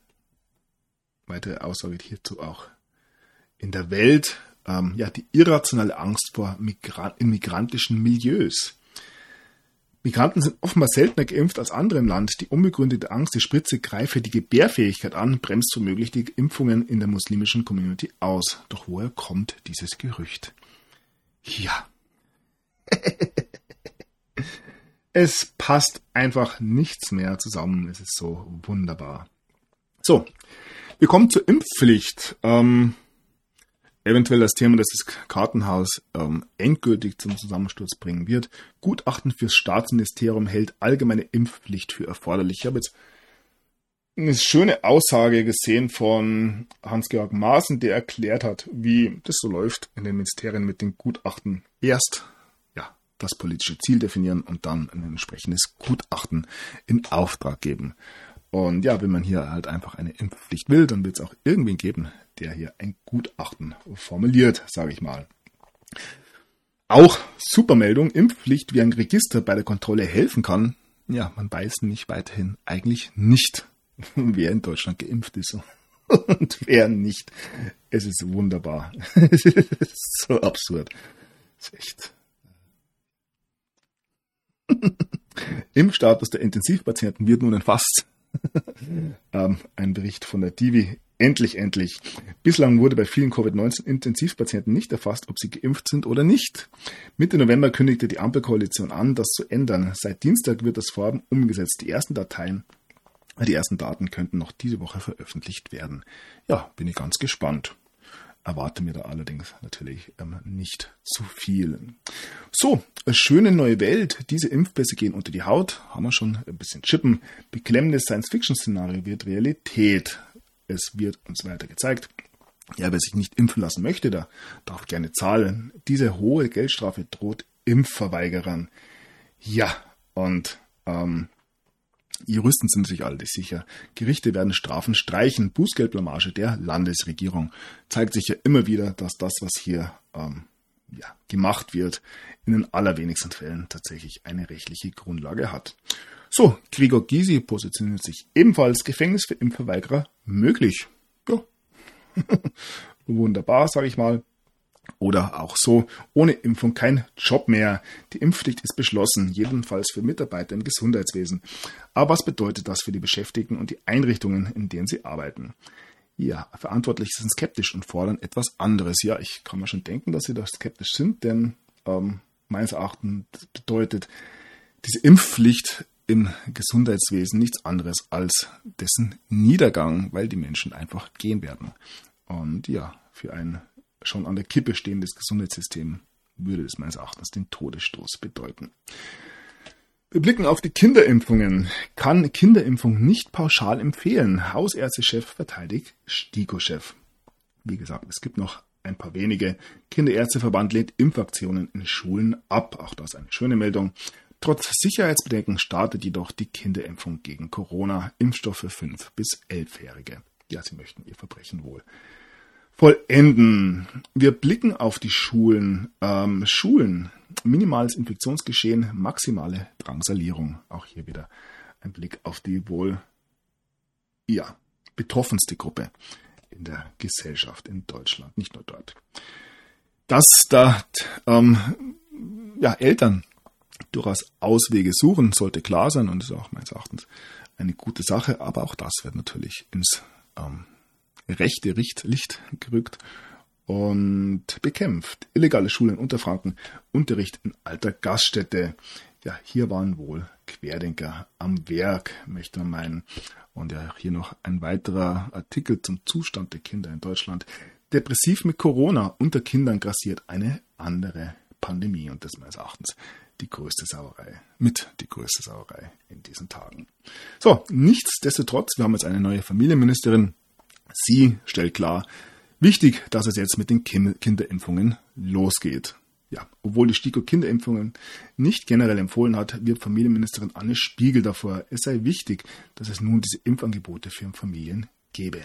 Aussage hierzu auch. In der Welt, die irrationale Angst vor in migrantischen Milieus. Migranten sind offenbar seltener geimpft als andere im Land. Die unbegründete Angst, die Spritze greife die Gebärfähigkeit an, bremst womöglich die Impfungen in der muslimischen Community aus. Doch woher kommt dieses Gerücht? Ja. Es passt einfach nichts mehr zusammen. Es ist so wunderbar. So, wir kommen zur Impfpflicht. Eventuell das Thema, das das Kartenhaus endgültig zum Zusammensturz bringen wird. Gutachten fürs Staatsministerium hält allgemeine Impfpflicht für erforderlich. Ich habe jetzt eine schöne Aussage gesehen von Hans-Georg Maaßen, der erklärt hat, wie das so läuft in den Ministerien mit den Gutachten. Erst das politische Ziel definieren und dann ein entsprechendes Gutachten in Auftrag geben. Und ja, wenn man hier halt einfach eine Impfpflicht will, dann wird es auch irgendwen geben, der hier ein Gutachten formuliert, sage ich mal. Auch Supermeldung, Impfpflicht wie ein Register bei der Kontrolle helfen kann. Ja, man weiß nicht weiterhin eigentlich nicht, wer in Deutschland geimpft ist und wer nicht. Es ist wunderbar. Es ist so absurd. Es ist echt. Impfstatus der Intensivpatienten wird nun erfasst. Ein Bericht von der Divi. Endlich. Bislang wurde bei vielen Covid-19-Intensivpatienten nicht erfasst, ob sie geimpft sind oder nicht. Mitte November kündigte die Ampelkoalition an, das zu ändern. Seit Dienstag wird das Vorhaben umgesetzt. Die ersten Daten könnten noch diese Woche veröffentlicht werden. Ja, bin ich ganz gespannt. Erwarte mir da allerdings natürlich nicht zu viel. So, eine schöne neue Welt. Diese Impfpässe gehen unter die Haut. Haben wir schon ein bisschen chippen. Beklemmendes Science-Fiction-Szenario wird Realität. Es wird uns weiter gezeigt. Ja, wer sich nicht impfen lassen möchte, der darf gerne zahlen. Diese hohe Geldstrafe droht Impfverweigerern. Ja, und Juristen sind sich allerdings sicher. Gerichte werden Strafen streichen. Bußgeldblamage der Landesregierung. Zeigt sich ja immer wieder, dass das, was hier gemacht wird, in den allerwenigsten Fällen tatsächlich eine rechtliche Grundlage hat. So, Gregor Gysi positioniert sich ebenfalls. Gefängnis für Impfverweigerer möglich. Ja, wunderbar, sage ich mal. Oder auch so, ohne Impfung kein Job mehr. Die Impfpflicht ist beschlossen, jedenfalls für Mitarbeiter im Gesundheitswesen. Aber was bedeutet das für die Beschäftigten und die Einrichtungen, in denen sie arbeiten? Ja, Verantwortliche sind skeptisch und fordern etwas anderes. Ja, ich kann mir schon denken, dass sie da skeptisch sind, denn meines Erachtens bedeutet diese Impfpflicht im Gesundheitswesen nichts anderes als dessen Niedergang, weil die Menschen einfach gehen werden. Und ja, für ein schon an der Kippe stehendes Gesundheitssystem würde es meines Erachtens den Todesstoß bedeuten. Wir blicken auf die Kinderimpfungen. Kann Kinderimpfung nicht pauschal empfehlen. Hausärztechef verteidigt STIKO-Chef. Wie gesagt, es gibt noch ein paar wenige. Kinderärzteverband lehnt Impfaktionen in Schulen ab. Auch das eine schöne Meldung. Trotz Sicherheitsbedenken startet jedoch die Kinderimpfung gegen Corona. Impfstoff für 5- bis 11-Jährige. Ja, sie möchten ihr Verbrechen wohl vollenden. Wir blicken auf die Schulen. Schulen, minimales Infektionsgeschehen, maximale Drangsalierung. Auch hier wieder ein Blick auf die wohl betroffenste Gruppe in der Gesellschaft in Deutschland, nicht nur dort. Dass da Eltern durchaus Auswege suchen, sollte klar sein und ist auch meines Erachtens eine gute Sache, aber auch das wird natürlich ins rechte Licht gerückt und bekämpft. Illegale Schulen in Unterfranken, Unterricht in alter Gaststätte. Ja, hier waren wohl Querdenker am Werk, möchte man meinen. Und ja, hier noch ein weiterer Artikel zum Zustand der Kinder in Deutschland. Depressiv mit Corona. Unter Kindern grassiert eine andere Pandemie. Und das ist meines Erachtens die größte Sauerei in diesen Tagen. So, nichtsdestotrotz, wir haben jetzt eine neue Familienministerin. Sie stellt klar, wichtig, dass es jetzt mit den Kinderimpfungen losgeht. Ja, obwohl die STIKO Kinderimpfungen nicht generell empfohlen hat, wirbt Familienministerin Anne Spiegel davor, es sei wichtig, dass es nun diese Impfangebote für Familien gäbe.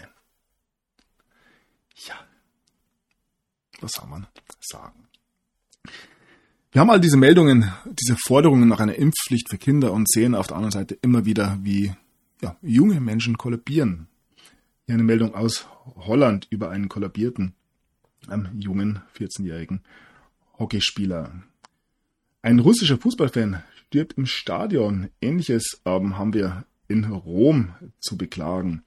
Ja, was soll man sagen? Wir haben all diese Meldungen, diese Forderungen nach einer Impfpflicht für Kinder und sehen auf der anderen Seite immer wieder, wie junge Menschen kollabieren. Hier eine Meldung aus Holland über einen kollabierten jungen 14-jährigen Hockeyspieler. Ein russischer Fußballfan stirbt im Stadion. Ähnliches haben wir in Rom zu beklagen.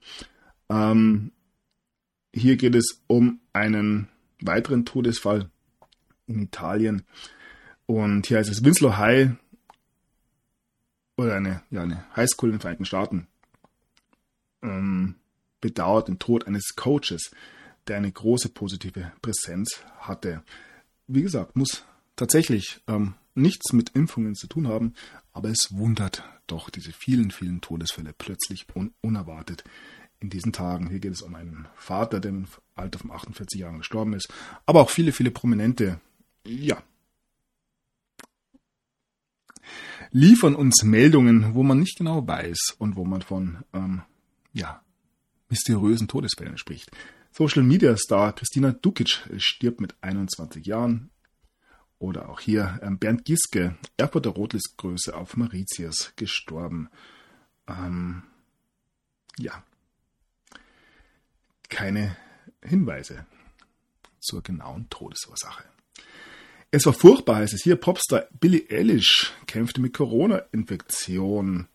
Hier geht es um einen weiteren Todesfall in Italien. Und hier heißt es Winslow High oder eine Highschool in den Vereinigten Staaten bedauert den Tod eines Coaches, der eine große positive Präsenz hatte. Wie gesagt, muss tatsächlich nichts mit Impfungen zu tun haben, aber es wundert doch diese vielen, vielen Todesfälle plötzlich und unerwartet in diesen Tagen. Hier geht es um einen Vater, der im Alter von 48 Jahren gestorben ist, aber auch viele, viele Prominente, liefern uns Meldungen, wo man nicht genau weiß und wo man von mysteriösen Todesfällen spricht. Social Media Star Christina Dukic stirbt mit 21 Jahren. Oder auch hier Bernd Giske, Erfurter Rotlistgröße auf Mauritius, gestorben. Keine Hinweise zur genauen Todesursache. Es war furchtbar, heißt es hier. Popstar Billie Eilish kämpfte mit Corona-Infektion.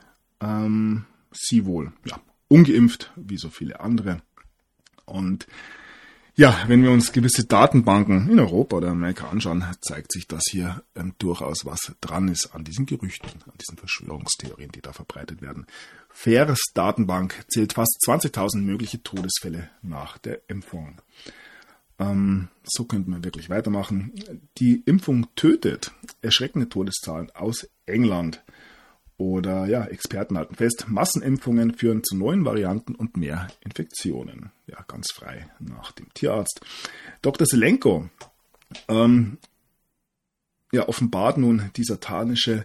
Sie wohl, ungeimpft, wie so viele andere. Und wenn wir uns gewisse Datenbanken in Europa oder Amerika anschauen, zeigt sich, dass hier durchaus was dran ist an diesen Gerüchten, an diesen Verschwörungstheorien, die da verbreitet werden. FAIRS Datenbank zählt fast 20.000 mögliche Todesfälle nach der Impfung. So könnte man wirklich weitermachen. Die Impfung tötet. Erschreckende Todeszahlen aus England. Oder Experten halten fest, Massenimpfungen führen zu neuen Varianten und mehr Infektionen. Ja, ganz frei nach dem Tierarzt. Dr. Selenko offenbart nun die satanische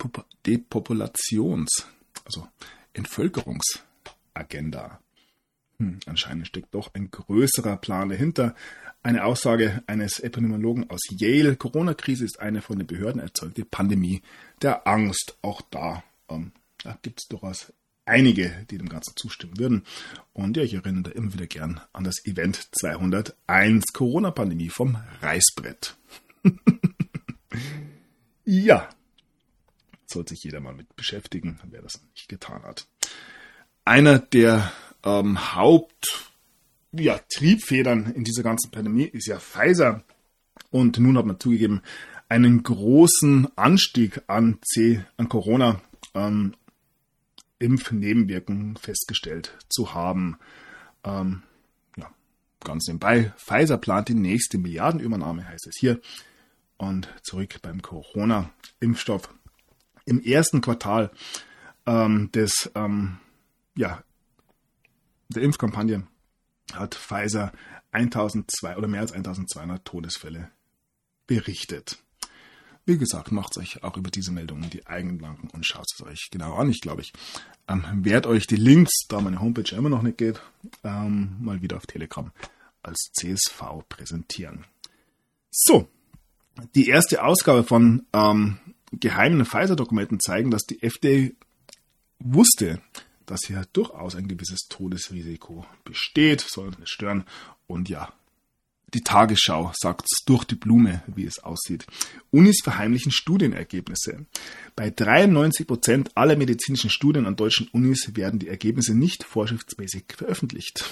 Entvölkerungsagenda. Anscheinend steckt doch ein größerer Plan dahinter. Eine Aussage eines Epidemiologen aus Yale: Corona-Krise ist eine von den Behörden erzeugte Pandemie der Angst. Auch da gibt es durchaus einige, die dem Ganzen zustimmen würden. Und ich erinnere da immer wieder gern an das Event 201, Corona-Pandemie vom Reißbrett. Sollte sich jeder mal mit beschäftigen, wer das nicht getan hat. Einer der Triebfedern in dieser ganzen Pandemie ist ja Pfizer. Und nun hat man zugegeben, einen großen Anstieg an Corona Impfnebenwirkungen festgestellt zu haben. Ganz nebenbei, Pfizer plant die nächste Milliardenübernahme, heißt es hier. Und zurück beim Corona-Impfstoff. Im ersten Quartal der Impfkampagne hat Pfizer mehr als 1200 Todesfälle berichtet. Wie gesagt, macht euch auch über diese Meldungen die eigenen Gedanken und schaut es euch genau an. Ich glaube, ich werde euch die Links, da meine Homepage immer noch nicht geht, mal wieder auf Telegram als CSV präsentieren. So, die erste Ausgabe von geheimen Pfizer-Dokumenten zeigen, dass die FDA wusste, dass hier durchaus ein gewisses Todesrisiko besteht, soll uns nicht stören. Und die Tagesschau sagt es durch die Blume, wie es aussieht. Unis verheimlichen Studienergebnisse. Bei 93% aller medizinischen Studien an deutschen Unis werden die Ergebnisse nicht vorschriftsmäßig veröffentlicht.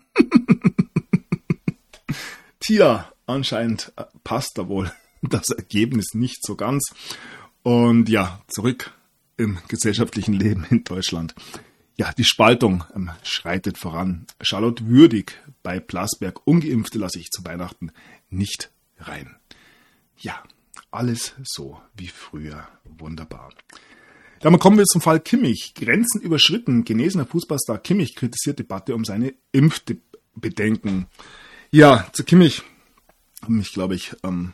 Tja, anscheinend passt da wohl das Ergebnis nicht so ganz. Und zurück im gesellschaftlichen Leben in Deutschland. Die Spaltung schreitet voran. Charlotte Würdig bei Plasberg: Ungeimpfte lasse ich zu Weihnachten nicht rein. Alles so wie früher. Wunderbar. Dann kommen wir zum Fall Kimmich. Grenzen überschritten. Genesener Fußballstar Kimmich kritisiert Debatte um seine Impfbedenken. Ja, zu Kimmich habe mich, glaube ich,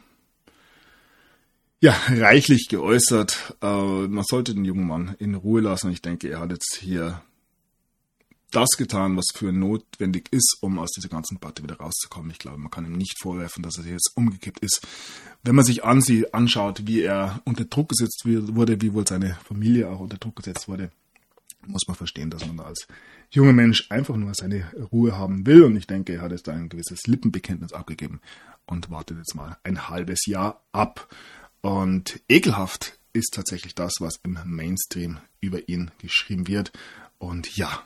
reichlich geäußert. Man sollte den jungen Mann in Ruhe lassen. Ich denke, er hat jetzt hier das getan, was für notwendig ist, um aus dieser ganzen Debatte wieder rauszukommen. Ich glaube, man kann ihm nicht vorwerfen, dass er jetzt umgekippt ist. Wenn man sich anschaut, wie er unter Druck gesetzt wurde, wie wohl seine Familie auch unter Druck gesetzt wurde, muss man verstehen, dass man da als junger Mensch einfach nur seine Ruhe haben will. Und ich denke, er hat jetzt da ein gewisses Lippenbekenntnis abgegeben und wartet jetzt mal ein halbes Jahr ab. Und ekelhaft ist tatsächlich das, was im Mainstream über ihn geschrieben wird. Und ja,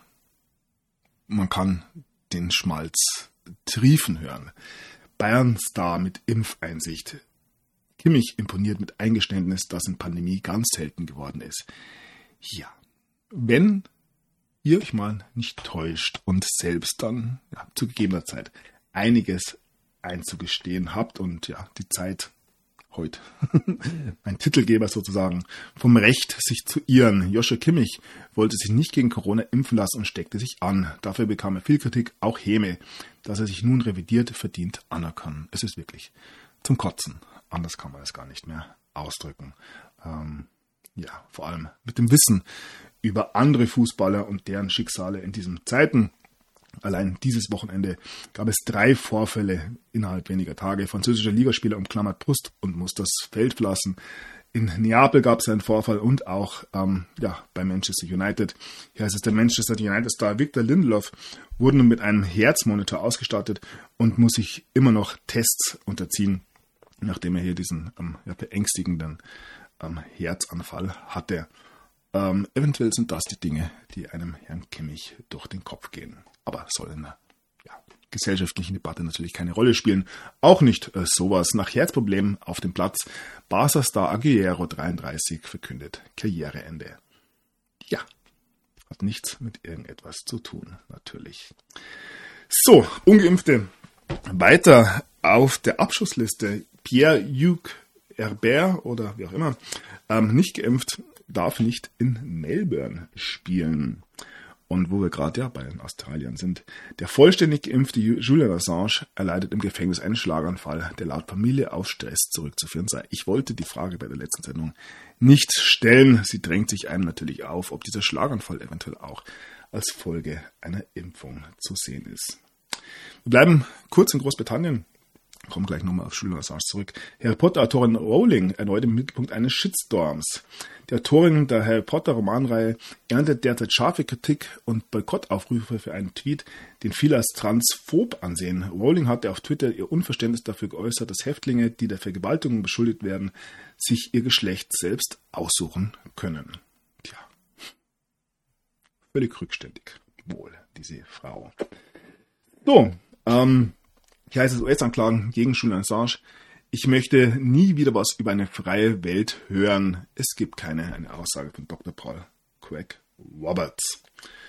man kann den Schmalz triefen hören. Bayern-Star mit Impfeinsicht. Kimmich imponiert mit Eingeständnis, dass in Pandemie ganz selten geworden ist. Ja, wenn ihr euch mal nicht täuscht und selbst dann zu gegebener Zeit einiges einzugestehen habt und die Zeit heute, ein Titelgeber sozusagen, vom Recht, sich zu irren. Joshua Kimmich wollte sich nicht gegen Corona impfen lassen und steckte sich an. Dafür bekam er viel Kritik, auch Häme. Dass er sich nun revidiert, verdient Anerkennung. Es ist wirklich zum Kotzen. Anders kann man es gar nicht mehr ausdrücken. Vor allem mit dem Wissen über andere Fußballer und deren Schicksale in diesen Zeiten. Allein dieses Wochenende gab es 3 Vorfälle innerhalb weniger Tage. Französischer Ligaspieler umklammert Brust und muss das Feld verlassen. In Neapel gab es einen Vorfall und auch bei Manchester United. Hier heißt es, der Manchester United-Star Victor Lindelof wurde nun mit einem Herzmonitor ausgestattet und muss sich immer noch Tests unterziehen, nachdem er hier diesen beängstigenden Herzanfall hatte. Eventuell sind das die Dinge, die einem Herrn Kimmich durch den Kopf gehen. Aber soll in der gesellschaftlichen Debatte natürlich keine Rolle spielen. Auch nicht sowas. Nach Herzproblemen auf dem Platz. Barca-Star Aguero 33 verkündet Karriereende. Ja, hat nichts mit irgendetwas zu tun, natürlich. So, Ungeimpfte. Weiter auf der Abschussliste. Pierre-Hugues Herbert oder wie auch immer, nicht geimpft, darf nicht in Melbourne spielen. Und wo wir gerade bei den Australiern sind, der vollständig geimpfte Julian Assange erleidet im Gefängnis einen Schlaganfall, der laut Familie auf Stress zurückzuführen sei. Ich wollte die Frage bei der letzten Sendung nicht stellen. Sie drängt sich einem natürlich auf, ob dieser Schlaganfall eventuell auch als Folge einer Impfung zu sehen ist. Wir bleiben kurz in Großbritannien. Kommen gleich nochmal auf Julian Assange zurück. Harry Potter-Autorin Rowling erneut im Mittelpunkt eines Shitstorms. Die Autorin der Harry Potter-Romanreihe erntet derzeit scharfe Kritik und Boykottaufrufe für einen Tweet, den viele als transphob ansehen. Rowling hatte auf Twitter ihr Unverständnis dafür geäußert, dass Häftlinge, die der Vergewaltigung beschuldigt werden, sich ihr Geschlecht selbst aussuchen können. Tja, völlig rückständig wohl, diese Frau. So, hier heißt es US-Anklagen gegen Julian Assange. Ich möchte nie wieder was über eine freie Welt hören. Es gibt eine Aussage von Dr. Paul Craig Roberts.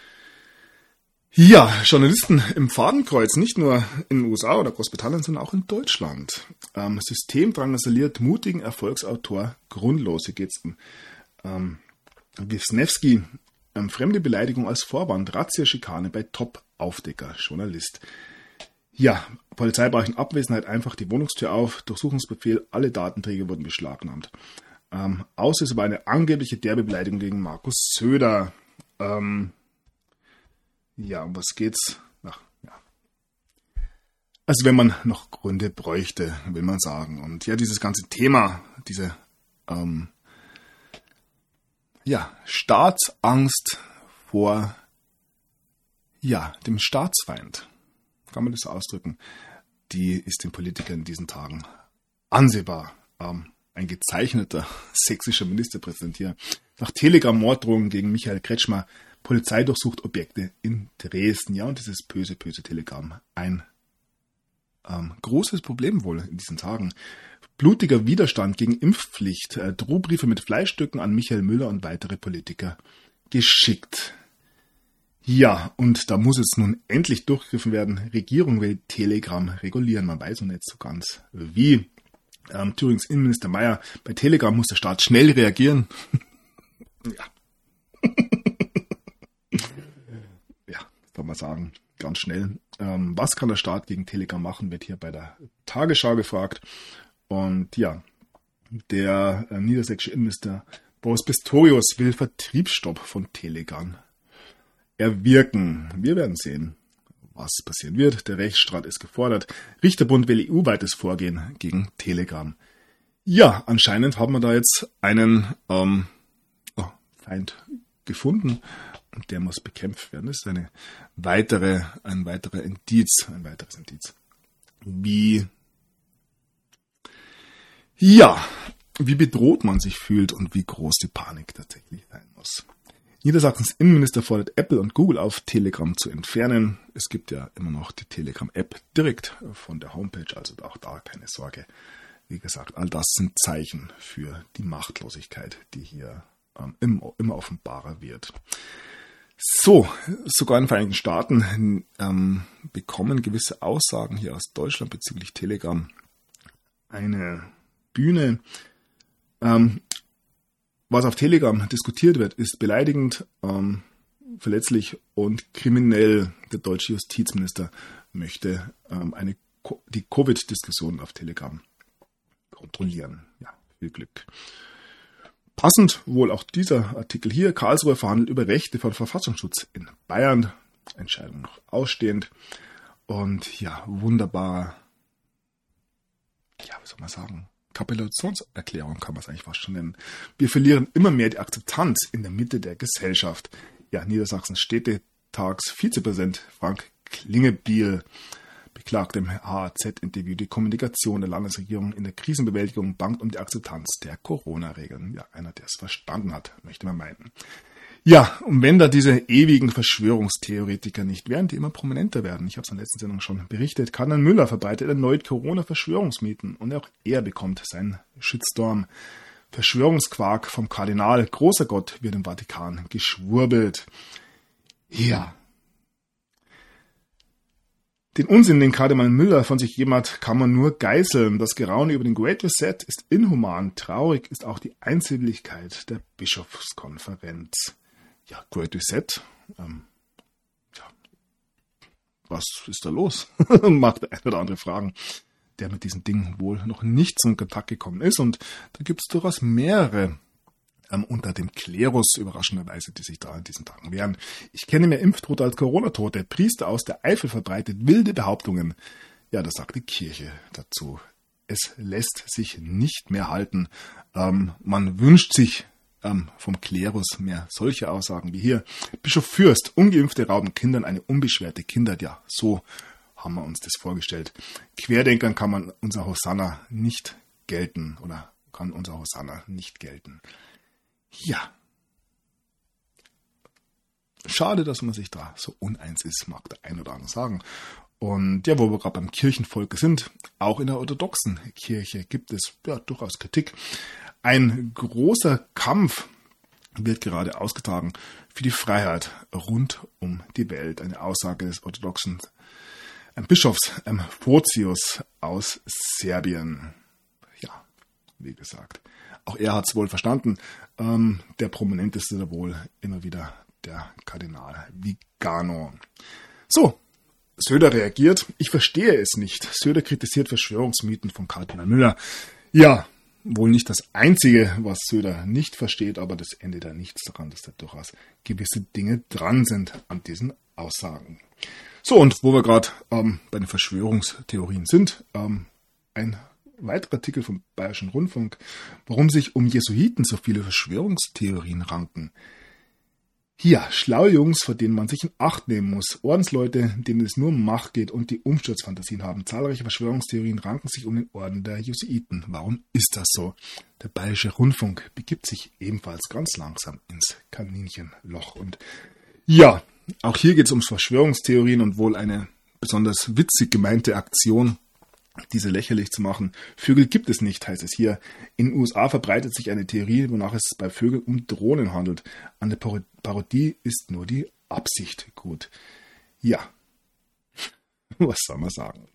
Ja, Journalisten im Fadenkreuz, nicht nur in den USA oder Großbritannien, sondern auch in Deutschland. System drangsaliert mutigen Erfolgsautor grundlos. Hier geht es um Wisniewski. Fremde Beleidigung als Vorwand. Razzia Schikane bei Top-Aufdecker. Journalist. Ja, Polizei brach in Abwesenheit einfach die Wohnungstür auf, Durchsuchungsbefehl, alle Datenträger wurden beschlagnahmt. Auslöser war eine angebliche derbe Beleidigung gegen Markus Söder. Um was geht's? Also wenn man noch Gründe bräuchte, will man sagen. Und ja, dieses ganze Thema, diese Staatsangst vor dem Staatsfeind. Kann man das so ausdrücken, die ist den Politikern in diesen Tagen ansehbar. Ein gezeichneter sächsischer Ministerpräsident hier. Nach Telegram-Morddrohungen gegen Michael Kretschmer, Polizei durchsucht Objekte in Dresden. Ja, und dieses böse Telegramm. Ein großes Problem wohl in diesen Tagen. Blutiger Widerstand gegen Impfpflicht. Drohbriefe mit Fleischstücken an Michael Müller und weitere Politiker geschickt. Ja, und da muss jetzt nun endlich durchgegriffen werden. Regierung will Telegram regulieren. Man weiß noch nicht so ganz wie. Thürings Innenminister Mayer, bei Telegram muss der Staat schnell reagieren. Ja, Ja, soll man sagen, ganz schnell. Was kann der Staat gegen Telegram machen, wird hier bei der Tagesschau gefragt. Und ja, der niedersächsische Innenminister Boris Pistorius will Vertriebsstopp von Telegram erwirken. Wir werden sehen, was passieren wird. Der Rechtsstreit ist gefordert. Richterbund will EU-weites Vorgehen gegen Telegram. Ja, anscheinend haben wir da jetzt einen Feind gefunden und der muss bekämpft werden. Das ist ein weiteres Indiz. Wie bedroht man sich fühlt und wie groß die Panik tatsächlich sein muss. Niedersachsens Innenminister fordert Apple und Google auf, Telegram zu entfernen. Es gibt ja immer noch die Telegram-App direkt von der Homepage, also auch da keine Sorge. Wie gesagt, all das sind Zeichen für die Machtlosigkeit, die hier immer offenbarer wird. So, sogar in den Vereinigten Staaten bekommen gewisse Aussagen hier aus Deutschland bezüglich Telegram eine Bühne. Was auf Telegram diskutiert wird, ist beleidigend, verletzlich und kriminell. Der deutsche Justizminister möchte die Covid-Diskussion auf Telegram kontrollieren. Ja, viel Glück. Passend wohl auch dieser Artikel hier. Karlsruhe verhandelt über Rechte von Verfassungsschutz in Bayern. Entscheidung noch ausstehend. Und ja, wunderbar. Ja, was soll man sagen? Kapitulationserklärung kann man es eigentlich fast schon nennen. Wir verlieren immer mehr die Akzeptanz in der Mitte der Gesellschaft. Ja, Niedersachsens Städtetags-Vizepräsident Frank Klingebiel beklagt im HAZ-Interview die Kommunikation der Landesregierung in der Krisenbewältigung bangt um die Akzeptanz der Corona-Regeln. Ja, einer, der es verstanden hat, möchte man meinen. Ja, und wenn da diese ewigen Verschwörungstheoretiker nicht wären, die immer prominenter werden, ich habe es in der letzten Sendung schon berichtet, Kardinal Müller verbreitet erneut Corona-Verschwörungsmythen und auch er bekommt seinen Shitstorm. Verschwörungsquark vom Kardinal, großer Gott, wird im Vatikan geschwurbelt. Ja. Den Unsinn, den Kardinal Müller von sich gegeben hat, kann man nur geißeln. Das Geraune über den Great Reset ist inhuman. Traurig ist auch die Einsilbigkeit der Bischofskonferenz. Ja, Great Reset. Was ist da los? Mag der eine oder andere fragen, der mit diesen Dingen wohl noch nicht zum Kontakt gekommen ist. Und da gibt es durchaus mehrere unter dem Klerus überraschenderweise, die sich da in diesen Tagen wehren. Ich kenne mehr Impftote als Corona-Tote. Priester aus der Eifel verbreitet wilde Behauptungen. Ja, das sagt die Kirche dazu. Es lässt sich nicht mehr halten. Man wünscht sich vom Klerus mehr solche Aussagen wie hier. Bischof Fürst, Ungeimpfte rauben Kindern eine unbeschwerte Kindheit. Ja, so haben wir uns das vorgestellt. Querdenkern kann man unser Hosanna nicht gelten oder kann unser Hosanna nicht gelten. Ja. Schade, dass man sich da so uneins ist, mag der ein oder andere sagen. Und ja, wo wir gerade beim Kirchenvolke sind, auch in der orthodoxen Kirche gibt es ja durchaus Kritik. Ein großer Kampf wird gerade ausgetragen für die Freiheit rund um die Welt. Eine Aussage des orthodoxen Bischofs Photios aus Serbien. Ja, wie gesagt. Auch er hat es wohl verstanden. Der prominenteste da wohl immer wieder der Kardinal Vigano. So, Söder reagiert. Ich verstehe es nicht. Söder kritisiert Verschwörungsmythen von Kardinal Müller. Ja, wohl nicht das Einzige, was Söder nicht versteht, aber das ändert ja nichts daran, dass da durchaus gewisse Dinge dran sind an diesen Aussagen. So, und wo wir gerade bei den Verschwörungstheorien sind, ein weiterer Artikel vom Bayerischen Rundfunk, warum sich um Jesuiten so viele Verschwörungstheorien ranken. Hier, schlaue Jungs, vor denen man sich in Acht nehmen muss. Ordensleute, denen es nur um Macht geht und die Umsturzfantasien haben. Zahlreiche Verschwörungstheorien ranken sich um den Orden der Jesuiten. Warum ist das so? Der Bayerische Rundfunk begibt sich ebenfalls ganz langsam ins Kaninchenloch. Und ja, auch hier geht es um Verschwörungstheorien und wohl eine besonders witzig gemeinte Aktion, diese lächerlich zu machen. Vögel gibt es nicht, heißt es hier. In den USA verbreitet sich eine Theorie, wonach es bei Vögeln um Drohnen handelt. An der Parodie ist nur die Absicht gut. Ja, was soll man sagen?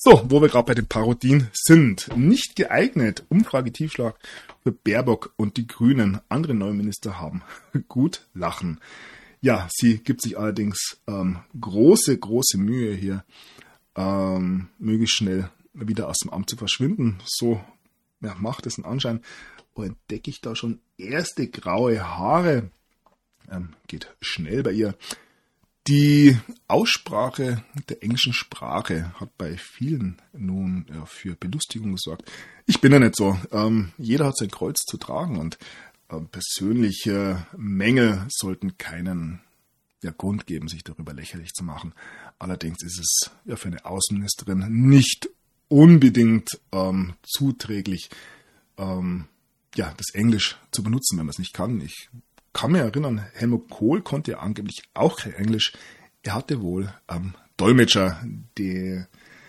So, wo wir gerade bei den Parodien sind. Nicht geeignet. Umfragetiefschlag für Baerbock und die Grünen. Andere neue Minister haben gut lachen. Ja, sie gibt sich allerdings große Mühe hier, möglichst schnell wieder aus dem Amt zu verschwinden. So macht es einen Anschein. Wo entdecke ich da schon erste graue Haare? Geht schnell bei ihr. Die Aussprache der englischen Sprache hat bei vielen nun für Belustigung gesorgt. Ich bin ja nicht so. Jeder hat sein Kreuz zu tragen und persönliche Mängel sollten keinen Grund geben, sich darüber lächerlich zu machen. Allerdings ist es für eine Außenministerin nicht unbedingt zuträglich, das Englisch zu benutzen, wenn man es nicht kann. Ich kann mich erinnern, Helmut Kohl konnte ja angeblich auch kein Englisch. Er hatte wohl Dolmetscher, die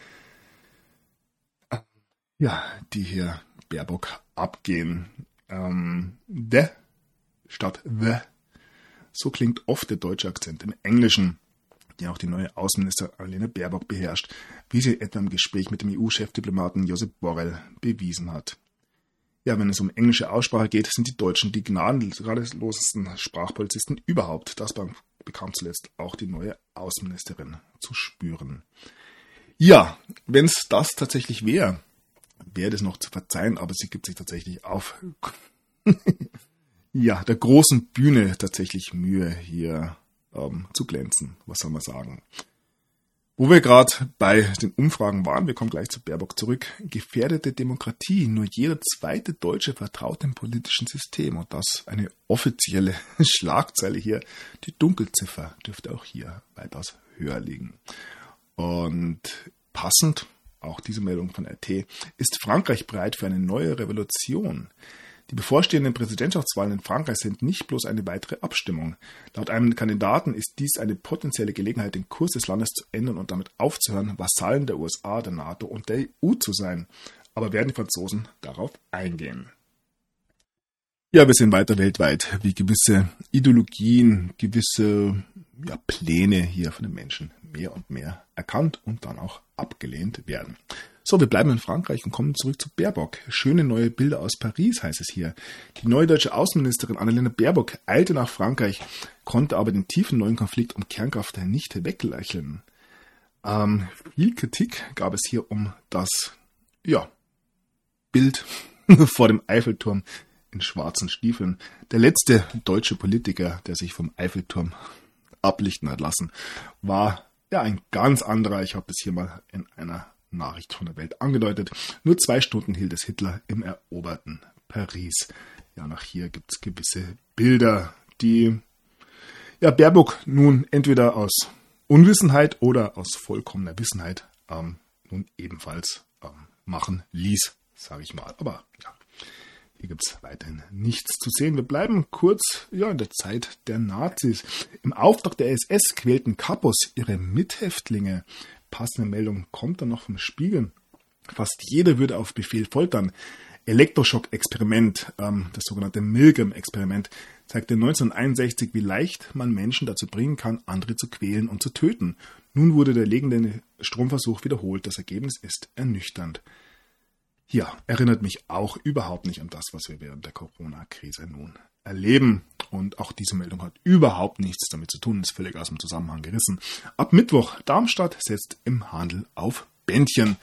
hier Baerbock abgehen. The statt the. So klingt oft der deutsche Akzent im Englischen, die auch die neue Außenministerin Annalena Baerbock beherrscht, wie sie etwa im Gespräch mit dem EU-Chefdiplomaten Josep Borrell bewiesen hat. Ja, wenn es um englische Aussprache geht, sind die Deutschen die gnadenlosesten Sprachpolizisten überhaupt. Das bekam zuletzt auch die neue Außenministerin zu spüren. Ja, wenn es das tatsächlich wäre das noch zu verzeihen, aber sie gibt sich tatsächlich auf der großen Bühne tatsächlich Mühe, hier zu glänzen. Was soll man sagen? Wo wir gerade bei den Umfragen waren, wir kommen gleich zu Baerbock zurück, gefährdete Demokratie, nur jeder zweite Deutsche vertraut dem politischen System und das eine offizielle Schlagzeile hier. Die Dunkelziffer dürfte auch hier weitaus höher liegen. Und passend, auch diese Meldung von RT, ist Frankreich bereit für eine neue Revolution. Die bevorstehenden Präsidentschaftswahlen in Frankreich sind nicht bloß eine weitere Abstimmung. Laut einem Kandidaten ist dies eine potenzielle Gelegenheit, den Kurs des Landes zu ändern und damit aufzuhören, Vasallen der USA, der NATO und der EU zu sein. Aber werden die Franzosen darauf eingehen? Ja, wir sehen weiter weltweit, wie gewisse Ideologien, gewisse Pläne hier von den Menschen mehr und mehr erkannt und dann auch abgelehnt werden. So, wir bleiben in Frankreich und kommen zurück zu Baerbock. Schöne neue Bilder aus Paris, heißt es hier. Die neue deutsche Außenministerin Annalena Baerbock eilte nach Frankreich, konnte aber den tiefen neuen Konflikt um Kernkraft nicht weglächeln. Viel Kritik gab es hier um das Bild vor dem Eiffelturm in schwarzen Stiefeln. Der letzte deutsche Politiker, der sich vom Eiffelturm ablichten hat lassen, war ein ganz anderer. Ich habe das hier mal in einer Nachricht von der Welt angedeutet. Nur 2 Stunden hielt es Hitler im eroberten Paris. Ja, nach hier gibt es gewisse Bilder, die Baerbock nun entweder aus Unwissenheit oder aus vollkommener Wissenheit nun ebenfalls machen ließ, sage ich mal. Aber hier gibt es weiterhin nichts zu sehen. Wir bleiben kurz in der Zeit der Nazis. Im Auftrag der SS quälten Kapos ihre Mithäftlinge. Passende Meldung kommt dann noch vom Spiegel. Fast jeder würde auf Befehl foltern. Elektroschock-Experiment, das sogenannte Milgram-Experiment, zeigte 1961, wie leicht man Menschen dazu bringen kann, andere zu quälen und zu töten. Nun wurde der legendäre Stromversuch wiederholt. Das Ergebnis ist ernüchternd. Ja, erinnert mich auch überhaupt nicht an das, was wir während der Corona-Krise nun erleben. Und auch diese Meldung hat überhaupt nichts damit zu tun, ist völlig aus dem Zusammenhang gerissen. Ab Mittwoch, Darmstadt setzt im Handel auf Bändchen.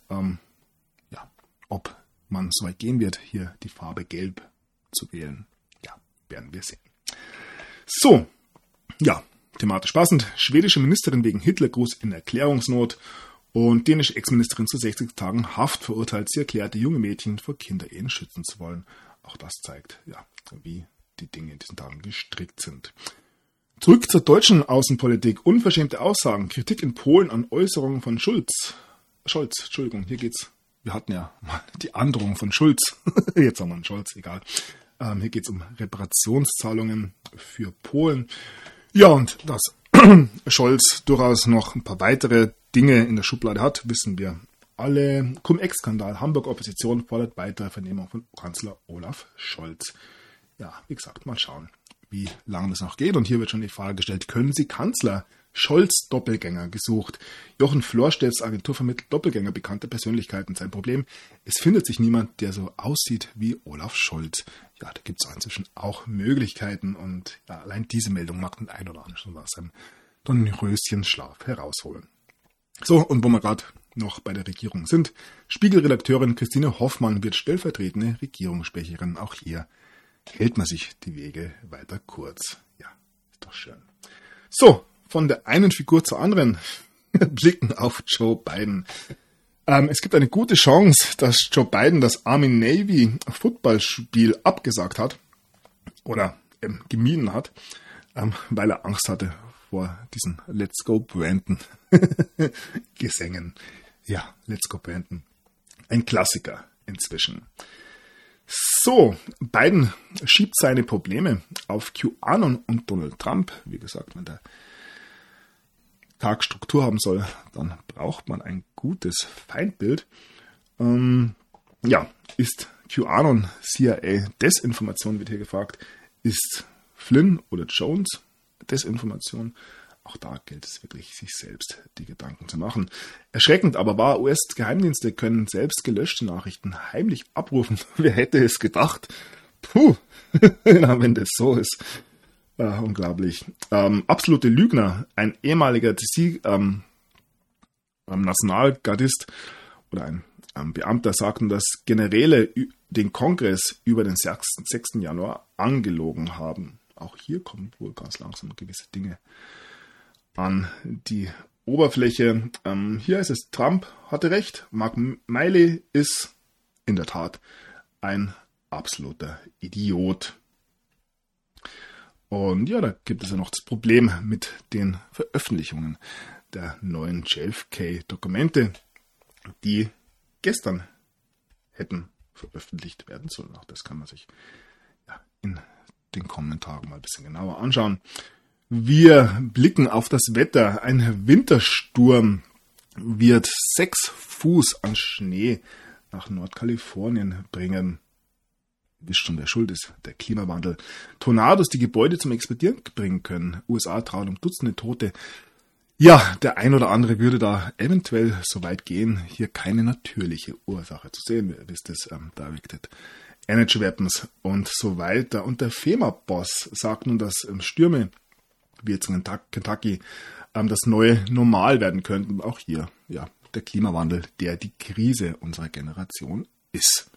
Ob man so weit gehen wird, hier die Farbe Gelb zu wählen, werden wir sehen. So, thematisch passend. Schwedische Ministerin wegen Hitlergruß in Erklärungsnot und dänische Ex-Ministerin zu 60 Tagen Haft verurteilt. Sie erklärte, junge Mädchen vor Kinderehen schützen zu wollen. Auch das zeigt, wie die Dinge in diesen Tagen gestrickt sind. Zurück zur deutschen Außenpolitik. Unverschämte Aussagen. Kritik in Polen an Äußerungen von Scholz. Hier geht's. Wir hatten ja mal die Androhung von Schulz. Jetzt haben wir einen Scholz, egal. Hier geht's um Reparationszahlungen für Polen. Ja, und dass Scholz durchaus noch ein paar weitere Dinge in der Schublade hat, wissen wir alle. Cum-Ex-Skandal. Hamburg-Opposition fordert weitere Vernehmung von Kanzler Olaf Scholz. Ja, wie gesagt, mal schauen, wie lange das noch geht. Und hier wird schon die Frage gestellt, können Sie Kanzler Scholz-Doppelgänger gesucht. Jochen Florstedts Agentur vermittelt Doppelgänger bekannter Persönlichkeiten. Sein Problem, es findet sich niemand, der so aussieht wie Olaf Scholz. Ja, da gibt es inzwischen auch Möglichkeiten und ja, allein diese Meldung mag den einen oder anderen schon aus seinem Dornröschenschlaf herausholen. So, und wo wir gerade noch bei der Regierung sind, Spiegel-Redakteurin Christine Hoffmann wird stellvertretende Regierungssprecherin. Auch hier hält man sich die Wege weiter kurz. Ja, ist doch schön. So, von der einen Figur zur anderen blicken auf Joe Biden. Es gibt eine gute Chance, dass Joe Biden das Army-Navy-Footballspiel abgesagt hat oder gemieden hat, weil er Angst hatte vor diesen Let's Go Brandon Gesängen. Ja, Let's Go Brandon. Ein Klassiker inzwischen. So, Biden schiebt seine Probleme auf QAnon und Donald Trump. Wie gesagt, wenn der Tag Struktur haben soll, dann braucht man ein gutes Feindbild. Ist QAnon CIA Desinformation, wird hier gefragt. Ist Flynn oder Jones Desinformation? Auch da gilt es wirklich, sich selbst die Gedanken zu machen. Erschreckend aber wahr, US-Geheimdienste können selbst gelöschte Nachrichten heimlich abrufen. Wer hätte es gedacht? Puh, na, wenn das so ist. Unglaublich. Absolute Lügner. Ein ehemaliger Nationalgardist oder ein Beamter sagten, dass Generäle den Kongress über den 6. Januar angelogen haben. Auch hier kommen wohl ganz langsam gewisse Dinge an die Oberfläche. Hier ist es, Trump hatte recht. Mark Milley ist in der Tat ein absoluter Idiot. Und ja, da gibt es ja noch das Problem mit den Veröffentlichungen der neuen JFK-Dokumente, die gestern hätten veröffentlicht werden sollen. Auch das kann man sich ja in den kommenden Tagen mal ein bisschen genauer anschauen. Wir blicken auf das Wetter. Ein Wintersturm wird 6 Fuß an Schnee nach Nordkalifornien bringen. Wisst schon, wer schuld ist, der Klimawandel. Tornados, die Gebäude zum Explodieren bringen können. USA trauen um Dutzende Tote. Ja, der ein oder andere würde da eventuell so weit gehen, hier keine natürliche Ursache zu sehen. Ihr wisst es, Directed Energy Weapons und so weiter. Und der FEMA-Boss sagt nun, dass Stürme wie jetzt in Kentucky das neue Normal werden könnten. Auch hier, ja, der Klimawandel, der die Krise unserer Generation ist.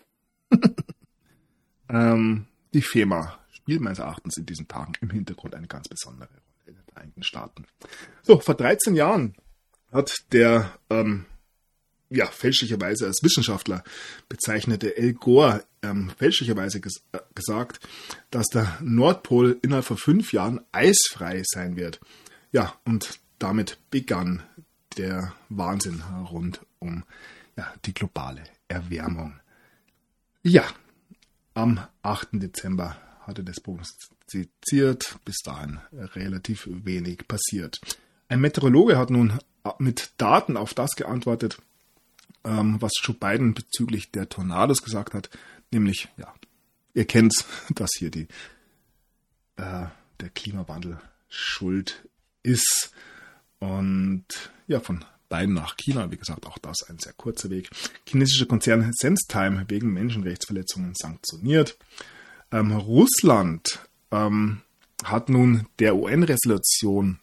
Die FEMA spielt meines Erachtens in diesen Tagen im Hintergrund eine ganz besondere Rolle in den Vereinigten Staaten. So, vor 13 Jahren hat der fälschlicherweise als Wissenschaftler bezeichnete Al Gore fälschlicherweise gesagt, dass der Nordpol innerhalb von 5 Jahren eisfrei sein wird. Ja, und damit begann der Wahnsinn rund um die globale Erwärmung. Ja, am 8. Dezember hatte das prognostiziert, bis dahin relativ wenig passiert. Ein Meteorologe hat nun mit Daten auf das geantwortet, was Joe Biden bezüglich der Tornados gesagt hat, nämlich, ja, ihr kennt's, dass hier der Klimawandel schuld ist. Und ja, von Biden nach China, wie gesagt, auch das ein sehr kurzer Weg. Chinesischer Konzern SenseTime wegen Menschenrechtsverletzungen sanktioniert. Russland hat nun der UN-Resolution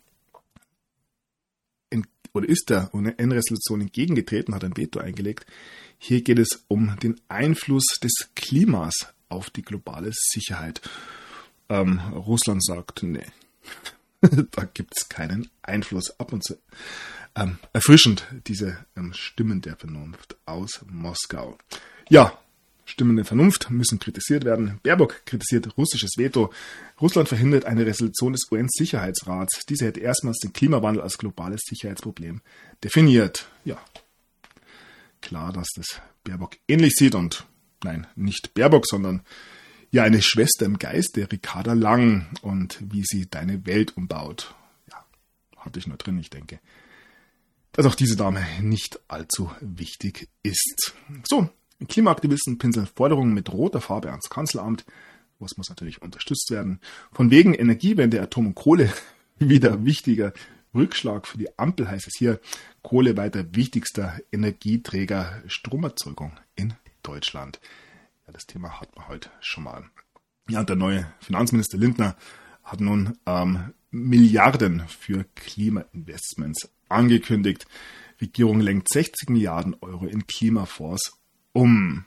ist der UN-Resolution entgegengetreten, hat ein Veto eingelegt. Hier geht es um den Einfluss des Klimas auf die globale Sicherheit. Russland sagt, nee, da gibt es keinen Einfluss. Ab und zu erfrischend diese Stimmen der Vernunft aus Moskau. Ja, Stimmen der Vernunft müssen kritisiert werden. Baerbock kritisiert russisches Veto. Russland verhindert eine Resolution des UN-Sicherheitsrats. Diese hätte erstmals den Klimawandel als globales Sicherheitsproblem definiert. Ja, klar, dass das Baerbock ähnlich sieht und nein, nicht Baerbock, sondern ja eine Schwester im Geiste, Ricarda Lang, und wie sie deine Welt umbaut. Ja, hatte ich nur drin, ich denke, dass auch diese Dame nicht allzu wichtig ist. So, Klimaaktivisten pinseln Forderungen mit roter Farbe ans Kanzleramt. Das muss natürlich unterstützt werden. Von wegen Energiewende, Atom und Kohle wieder wichtiger Rückschlag für die Ampel heißt es hier, Kohle weiter wichtigster Energieträger Stromerzeugung in Deutschland. Ja, das Thema hat man heute schon mal. Ja, und der neue Finanzminister Lindner hat nun Milliarden für Klimainvestments angekündigt. Regierung lenkt 60 Milliarden Euro in Klimafonds um.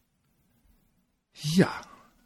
Ja,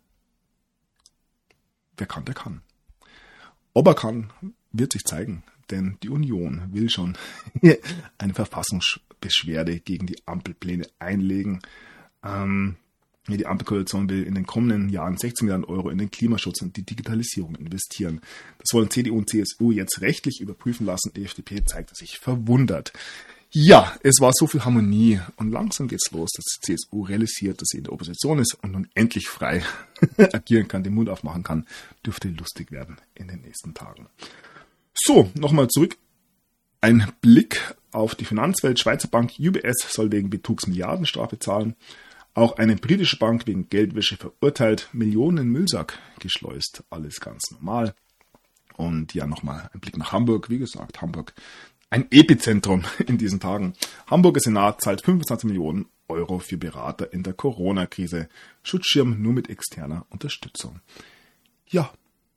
wer kann, der kann. Ob er kann, wird sich zeigen, denn die Union will schon eine Verfassungsbeschwerde gegen die Ampelpläne einlegen. Die Ampelkoalition will in den kommenden Jahren 16 Milliarden Euro in den Klimaschutz und die Digitalisierung investieren. Das wollen CDU und CSU jetzt rechtlich überprüfen lassen. Die FDP zeigt sich verwundert. Ja, es war so viel Harmonie und langsam geht's los, dass die CSU realisiert, dass sie in der Opposition ist und nun endlich frei agieren kann, den Mund aufmachen kann. Dürfte lustig werden in den nächsten Tagen. So, nochmal zurück. Ein Blick auf die Finanzwelt. Schweizer Bank UBS soll wegen Betrugs Milliardenstrafe zahlen. Auch eine britische Bank wegen Geldwäsche verurteilt, Millionen in Müllsack geschleust. Alles ganz normal. Und ja, nochmal ein Blick nach Hamburg. Wie gesagt, Hamburg ein Epizentrum in diesen Tagen. Hamburger Senat zahlt 25 Millionen Euro für Berater in der Corona-Krise. Schutzschirm nur mit externer Unterstützung. Ja,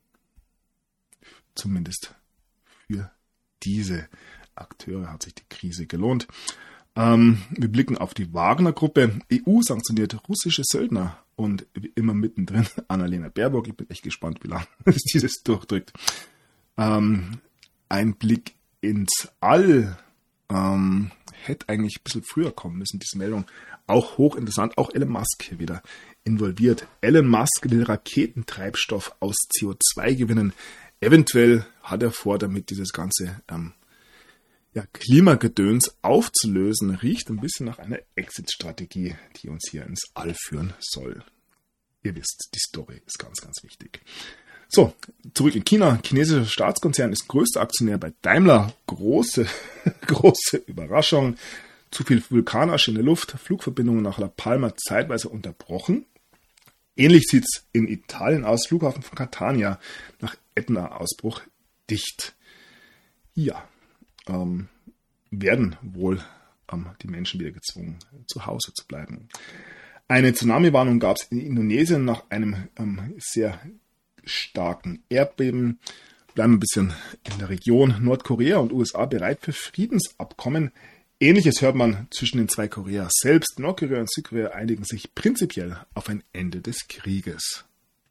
zumindest für diese Akteure hat sich die Krise gelohnt. Wir blicken auf die Wagner-Gruppe. EU sanktioniert russische Söldner und wie immer mittendrin Annalena Baerbock. Ich bin echt gespannt, wie lange dieses durchdrückt. Ein Blick ins All hätte eigentlich ein bisschen früher kommen müssen, diese Meldung. Auch hochinteressant, auch Elon Musk hier wieder involviert. Elon Musk will Raketentreibstoff aus CO2 gewinnen. Eventuell hat er vor, damit dieses ganze Klimagedöns aufzulösen. Riecht ein bisschen nach einer Exit-Strategie, die uns hier ins All führen soll. Ihr wisst, die Story ist ganz, ganz wichtig. So, zurück in China. Chinesischer Staatskonzern ist größter Aktionär bei Daimler. Große Überraschung. Zu viel Vulkanasche in der Luft. Flugverbindungen nach La Palma zeitweise unterbrochen. Ähnlich sieht es in Italien aus. Flughafen von Catania nach Ätna-Ausbruch dicht. Ja, werden wohl die Menschen wieder gezwungen, zu Hause zu bleiben. Eine Tsunami-Warnung gab es in Indonesien nach einem sehr starken Erdbeben. Bleiben ein bisschen in der Region. Nordkorea und USA bereit für Friedensabkommen. Ähnliches hört man zwischen den zwei Koreas selbst. Nordkorea und Südkorea einigen sich prinzipiell auf ein Ende des Krieges.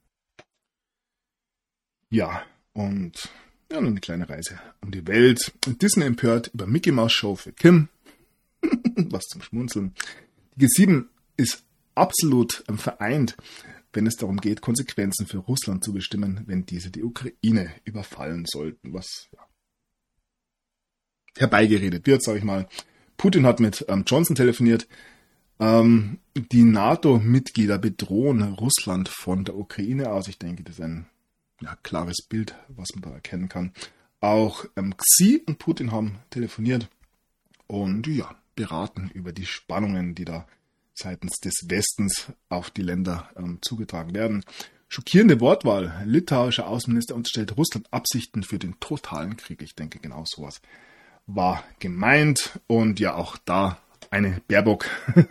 Ja, und nur eine kleine Reise um die Welt. Disney empört über Mickey Mouse Show für Kim. Was zum Schmunzeln. Die G7 ist absolut vereint, wenn es darum geht, Konsequenzen für Russland zu bestimmen, wenn diese die Ukraine überfallen sollten, was herbeigeredet wird, sage ich mal. Putin hat mit Johnson telefoniert. Die NATO-Mitglieder bedrohen Russland von der Ukraine aus. Ich denke, das ist ein klares Bild, was man da erkennen kann. Auch Xi und Putin haben telefoniert und beraten über die Spannungen, die da seitens des Westens auf die Länder zugetragen werden. Schockierende Wortwahl. Litauischer Außenminister unterstellt Russland Absichten für den totalen Krieg. Ich denke, genau sowas war gemeint. Und ja, auch da eine Baerbock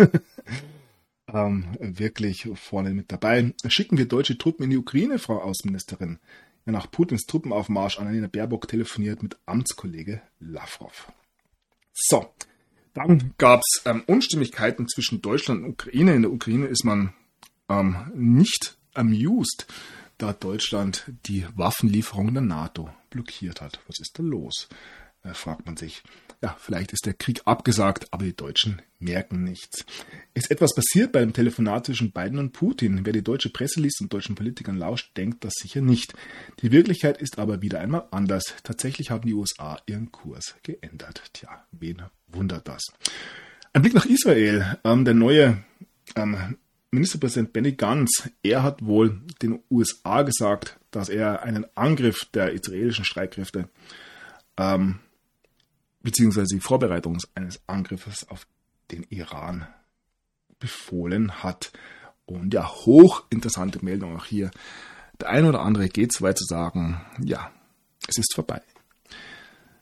wirklich vorne mit dabei. Schicken wir deutsche Truppen in die Ukraine, Frau Außenministerin? Ja, nach Putins Truppenaufmarsch Annalena Baerbock telefoniert mit Amtskollege Lavrov. So. Dann gab es Unstimmigkeiten zwischen Deutschland und Ukraine. In der Ukraine ist man nicht amused, da Deutschland die Waffenlieferung der NATO blockiert hat. Was ist da los? Fragt man sich. Ja, vielleicht ist der Krieg abgesagt, aber die Deutschen merken nichts. Ist etwas passiert bei dem Telefonat zwischen Biden und Putin? Wer die deutsche Presse liest und deutschen Politikern lauscht, denkt das sicher nicht. Die Wirklichkeit ist aber wieder einmal anders. Tatsächlich haben die USA ihren Kurs geändert. Tja, wen wundert das? Ein Blick nach Israel. Der neue Ministerpräsident Benny Gantz, er hat wohl den USA gesagt, dass er einen Angriff der israelischen Streitkräfte beziehungsweise die Vorbereitung eines Angriffes auf den Iran befohlen hat. Und ja, hochinteressante Meldung auch hier. Der eine oder andere geht so weit zu sagen, ja, es ist vorbei.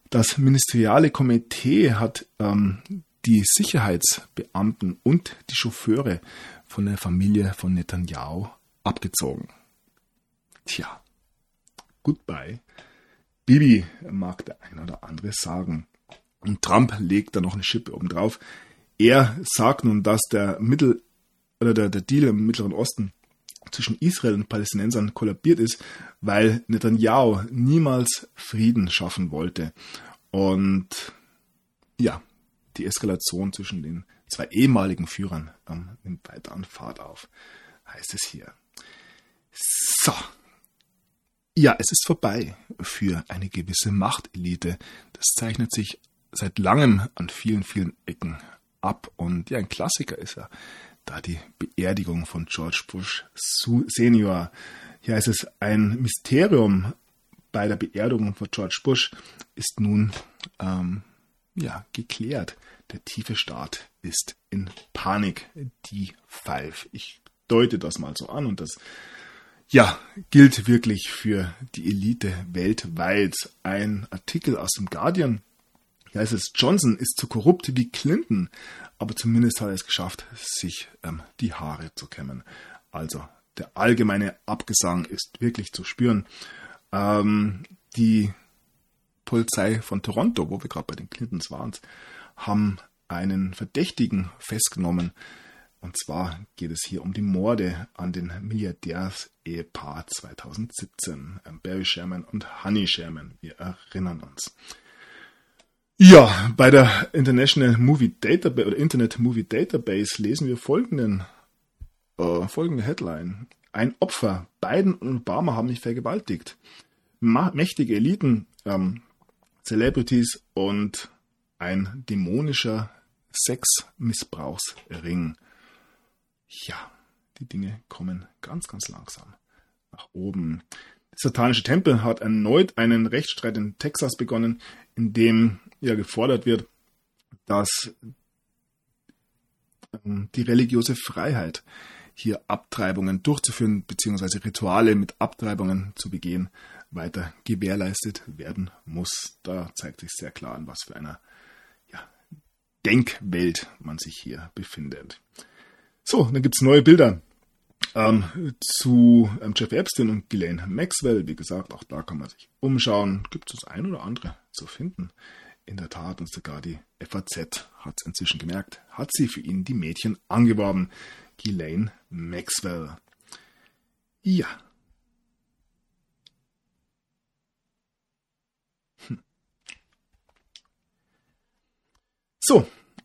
Das ministeriale Komitee hat die Sicherheitsbeamten und die Chauffeure von der Familie von Netanyahu abgezogen. Tja, goodbye. Bibi, mag der ein oder andere sagen. Und Trump legt da noch eine Schippe oben drauf. Er sagt nun, dass der Deal im Mittleren Osten zwischen Israel und Palästinensern kollabiert ist, weil Netanyahu niemals Frieden schaffen wollte. Und ja, die Eskalation zwischen den zwei ehemaligen Führern nimmt weiter an Fahrt auf, heißt es hier. So. Ja, es ist vorbei für eine gewisse Machtelite. Das zeichnet sich seit langem an vielen, vielen Ecken ab. Und ja, ein Klassiker ist ja da die Beerdigung von George Bush Senior. Hier heißt es, ein Mysterium bei der Beerdigung von George Bush ist nun geklärt. Der tiefe Staat ist in Panik. Die Five. Ich deute das mal so an und das gilt wirklich für die Elite weltweit. Ein Artikel aus dem Guardian. Hier heißt es, Johnson ist so korrupt wie Clinton, aber zumindest hat er es geschafft, sich die Haare zu kämmen. Also der allgemeine Abgesang ist wirklich zu spüren. Die Polizei von Toronto, wo wir gerade bei den Clintons waren, haben einen Verdächtigen festgenommen. Und zwar geht es hier um die Morde an den Milliardärs-Ehepaar 2017. Barry Sherman und Honey Sherman, wir erinnern uns. Ja, bei der Internet Movie Database lesen wir folgende Headline. Ein Opfer. Biden und Obama haben mich vergewaltigt. Mächtige Eliten, Celebrities und ein dämonischer Sexmissbrauchsring. Ja, die Dinge kommen ganz, ganz langsam nach oben. Der satanische Tempel hat erneut einen Rechtsstreit in Texas begonnen, in dem gefordert wird, dass die religiöse Freiheit, hier Abtreibungen durchzuführen bzw. Rituale mit Abtreibungen zu begehen, weiter gewährleistet werden muss. Da zeigt sich sehr klar, in was für einer Denkwelt man sich hier befindet. So, dann gibt es neue Bilder zu Jeff Epstein und Ghislaine Maxwell. Wie gesagt, auch da kann man sich umschauen. Gibt es das ein oder andere zu finden? In der Tat, und sogar die FAZ hat es inzwischen gemerkt, hat sie für ihn die Mädchen angeworben. Ghislaine Maxwell. Ja. So.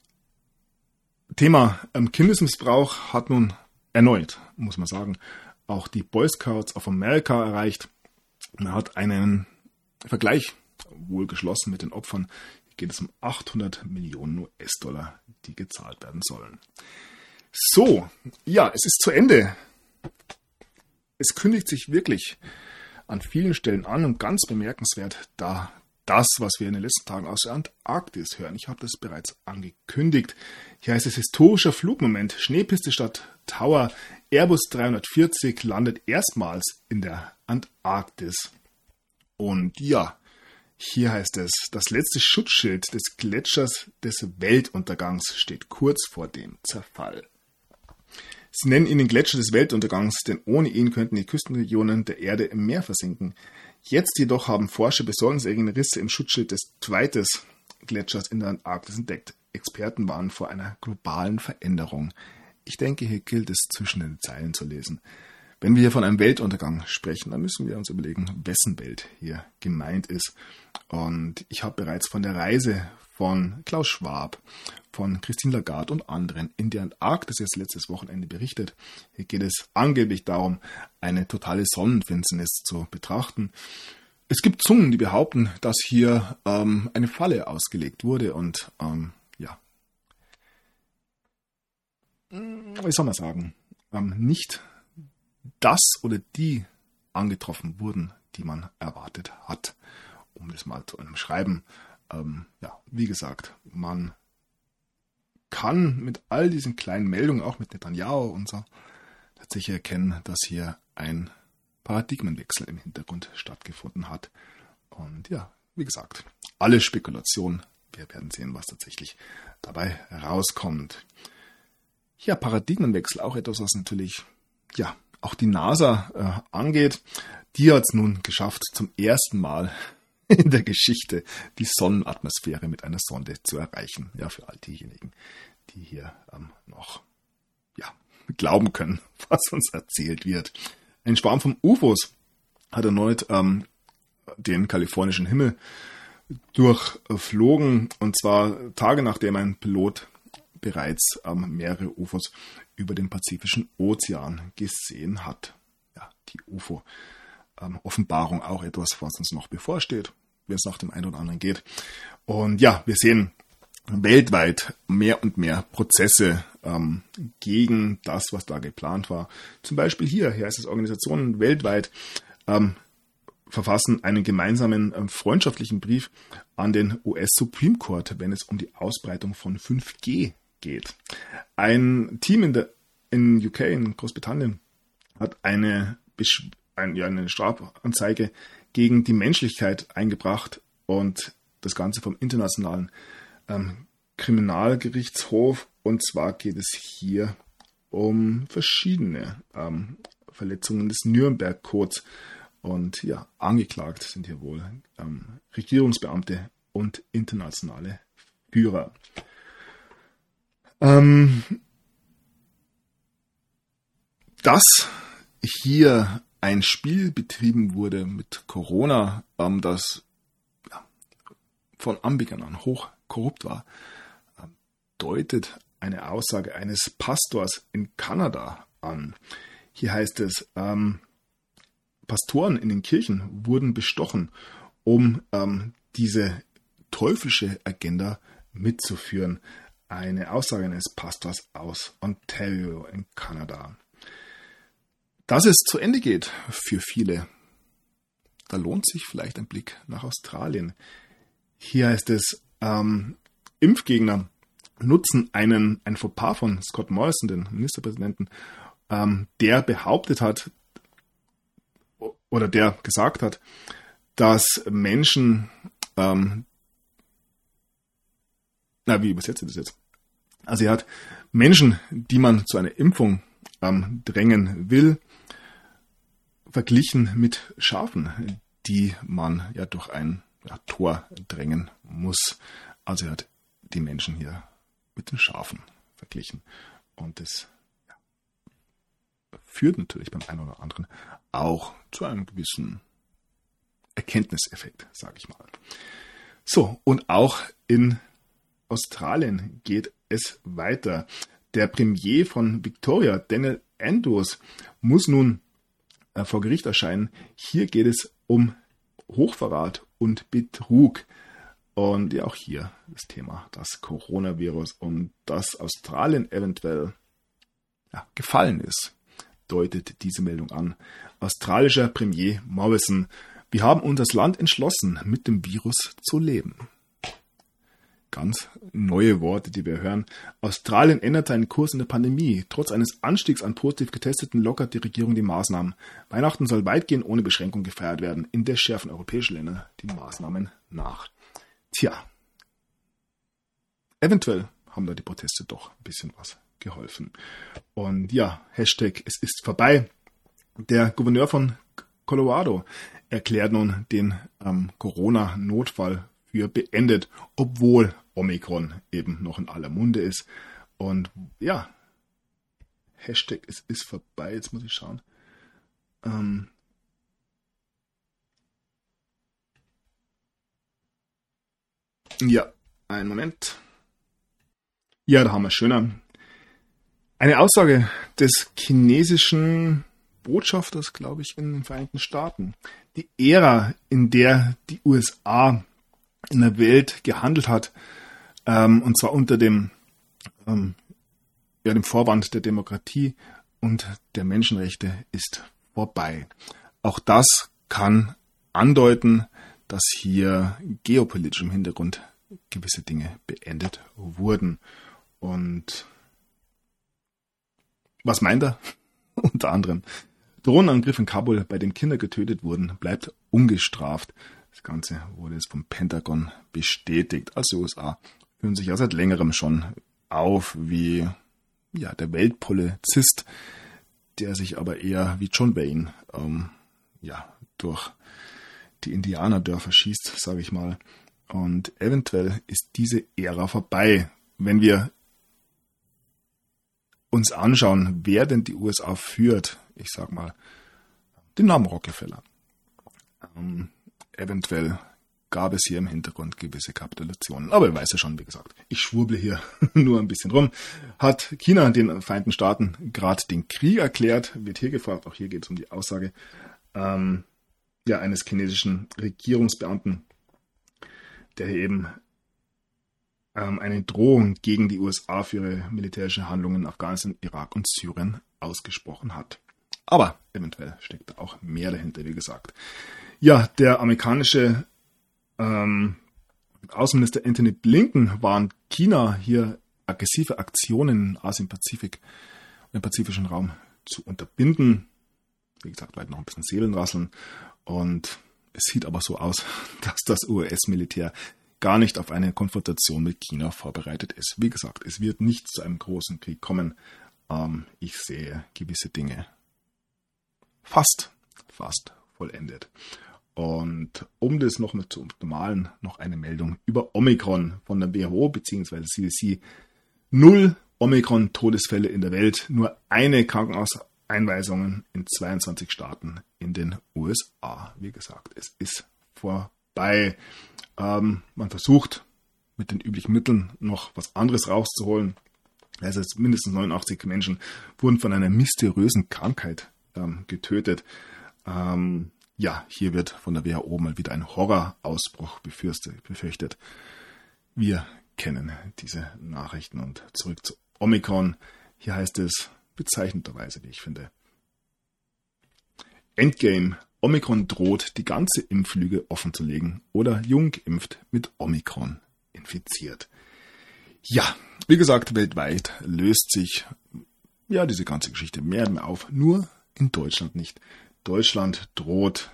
Thema Kindesmissbrauch hat nun erneut, muss man sagen, auch die Boy Scouts of America erreicht. Man hat einen Vergleich wohl geschlossen mit den Opfern. Hier geht es um 800 Millionen US-Dollar, die gezahlt werden sollen. So, ja, es ist zu Ende. Es kündigt sich wirklich an vielen Stellen an und ganz bemerkenswert, da das, was wir in den letzten Tagen aus der Antarktis hören. Ich habe das bereits angekündigt. Hier heißt es historischer Flugmoment. Schneepiste statt Tower. Airbus 340 landet erstmals in der Antarktis. Und ja, hier heißt es, das letzte Schutzschild des Gletschers des Weltuntergangs steht kurz vor dem Zerfall. Sie nennen ihn den Gletscher des Weltuntergangs, denn ohne ihn könnten die Küstenregionen der Erde im Meer versinken. Jetzt jedoch haben Forscher besorgniserregende Risse im Schutzschild des zweiten Gletschers in der Antarktis entdeckt. Experten warnen vor einer globalen Veränderung. Ich denke, hier gilt es, zwischen den Zeilen zu lesen. Wenn wir hier von einem Weltuntergang sprechen, dann müssen wir uns überlegen, wessen Welt hier gemeint ist. Und ich habe bereits von der Reise von Klaus Schwab, von Christine Lagarde und anderen in die Antarktis jetzt letztes Wochenende berichtet. Hier geht es angeblich darum, eine totale Sonnenfinsternis zu betrachten. Es gibt Zungen, die behaupten, dass hier eine Falle ausgelegt wurde und wie soll man sagen, nicht das oder die angetroffen wurden, die man erwartet hat. Um das mal zu einem Schreiben. Wie gesagt, man kann mit all diesen kleinen Meldungen, auch mit Netanyahu und so, tatsächlich erkennen, dass hier ein Paradigmenwechsel im Hintergrund stattgefunden hat. Und ja, wie gesagt, alle Spekulation. Wir werden sehen, was tatsächlich dabei rauskommt. Ja, Paradigmenwechsel, auch etwas, was natürlich auch die NASA angeht. Die hat es nun geschafft, zum ersten Mal in der Geschichte die Sonnenatmosphäre mit einer Sonde zu erreichen. Ja, für all diejenigen, die hier noch glauben können, was uns erzählt wird. Ein Schwarm von UFOs hat erneut den kalifornischen Himmel durchflogen, und zwar Tage nachdem ein Pilot bereits mehrere UFOs über den Pazifischen Ozean gesehen hat. Ja, die UFO-Offenbarung auch etwas, was uns noch bevorsteht, wenn es nach dem einen oder anderen geht. Und ja, wir sehen weltweit mehr und mehr Prozesse gegen das, was da geplant war. Zum Beispiel hier heißt es, Organisationen weltweit verfassen einen gemeinsamen freundschaftlichen Brief an den US Supreme Court, wenn es um die Ausbreitung von 5G geht. Ein Team in UK, in Großbritannien, hat eine Strafanzeige gegen die Menschlichkeit eingebracht und das Ganze vom Internationalen Kriminalgerichtshof. Und zwar geht es hier um verschiedene Verletzungen des Nürnberg-Codes. Und ja, angeklagt sind hier wohl Regierungsbeamte und internationale Führer. Dass hier ein Spiel betrieben wurde mit Corona, das von Anbeginn an hoch korrupt war, deutet eine Aussage eines Pastors in Kanada an. Hier heißt es, Pastoren in den Kirchen wurden bestochen, um diese teuflische Agenda mitzuführen. Eine Aussage eines Pastors aus Ontario in Kanada. Dass es zu Ende geht für viele, da lohnt sich vielleicht ein Blick nach Australien. Hier heißt es, Impfgegner nutzen ein Fauxpas von Scott Morrison, den Ministerpräsidenten, der behauptet hat, oder der gesagt hat, dass Menschen, wie übersetze ich das jetzt? Also er hat Menschen, die man zu einer Impfung drängen will, verglichen mit Schafen, die man ja durch ein Tor drängen muss. Also er hat die Menschen hier mit den Schafen verglichen. Und das führt natürlich beim einen oder anderen auch zu einem gewissen Erkenntniseffekt, sage ich mal. So, und auch in Australien geht es weiter. Der Premier von Victoria, Daniel Andrews, muss nun vor Gericht erscheinen. Hier geht es um Hochverrat und Betrug. Und ja, auch hier das Thema, das Coronavirus und dass Australien eventuell gefallen ist, deutet diese Meldung an. Australischer Premier Morrison: Wir haben uns das Land entschlossen, mit dem Virus zu leben. Ganz neue Worte, die wir hören. Australien ändert seinen Kurs in der Pandemie. Trotz eines Anstiegs an positiv Getesteten lockert die Regierung die Maßnahmen. Weihnachten soll weitgehend ohne Beschränkung gefeiert werden. Indes schärfen europäische Länder die Maßnahmen nach. Tja, eventuell haben da die Proteste doch ein bisschen was geholfen. Und ja, Hashtag es ist vorbei. Der Gouverneur von Colorado erklärt nun den Corona-Notfall für beendet, obwohl Omikron eben noch in aller Munde ist. Und ja, Hashtag es ist vorbei. Jetzt muss ich schauen. Ja, einen Moment. Ja, da haben wir es schöner. Eine Aussage des chinesischen Botschafters, glaube ich, in den Vereinigten Staaten. Die Ära, in der die USA in der Welt gehandelt hat, und zwar unter dem Vorwand der Demokratie und der Menschenrechte, ist vorbei. Auch das kann andeuten, dass hier geopolitisch im Hintergrund gewisse Dinge beendet wurden. Und was meint er? Unter anderem: Drohnenangriff in Kabul, bei dem Kinder getötet wurden, bleibt ungestraft, Das Ganze wurde jetzt vom Pentagon bestätigt. Also die USA führen sich ja seit längerem schon auf wie der Weltpolizist, der sich aber eher wie John Wayne durch die Indianerdörfer schießt, sage ich mal. Und eventuell ist diese Ära vorbei, wenn wir uns anschauen, wer denn die USA führt. Ich sag mal, den Namen Rockefeller. Eventuell gab es hier im Hintergrund gewisse Kapitulationen. Aber ihr weiß ja schon, wie gesagt, ich schwurble hier nur ein bisschen rum. Hat China den Vereinigten Staaten gerade den Krieg erklärt? Wird hier gefragt, auch hier geht es um die Aussage eines chinesischen Regierungsbeamten, der hier eben eine Drohung gegen die USA für ihre militärischen Handlungen in Afghanistan, Irak und Syrien ausgesprochen hat. Aber eventuell steckt da auch mehr dahinter, wie gesagt. Ja, der amerikanische Außenminister Antony Blinken warnt China, hier aggressive Aktionen in Asien-Pazifik und im pazifischen Raum zu unterbinden. Wie gesagt, weiter noch ein bisschen Seelenrasseln. Und es sieht aber so aus, dass das US-Militär gar nicht auf eine Konfrontation mit China vorbereitet ist. Wie gesagt, es wird nicht zu einem großen Krieg kommen. Ich sehe gewisse Dinge fast vollendet. Und um das noch mit zu untermalen, noch eine Meldung über Omikron von der WHO bzw. CDC. 0 Omikron-Todesfälle in der Welt, nur eine Krankenhauseinweisung in 22 Staaten in den USA. Wie gesagt, es ist vorbei. Man versucht mit den üblichen Mitteln noch was anderes rauszuholen. Also mindestens 89 Menschen wurden von einer mysteriösen Krankheit getötet. Hier wird von der WHO mal wieder ein Horrorausbruch befürchtet. Wir kennen diese Nachrichten und zurück zu Omikron. Hier heißt es bezeichnenderweise, wie ich finde: Endgame. Omikron droht, die ganze Impflüge offenzulegen oder jung geimpft mit Omikron infiziert. Ja, wie gesagt, weltweit löst sich diese ganze Geschichte mehr und mehr auf. Nur in Deutschland nicht. Deutschland droht,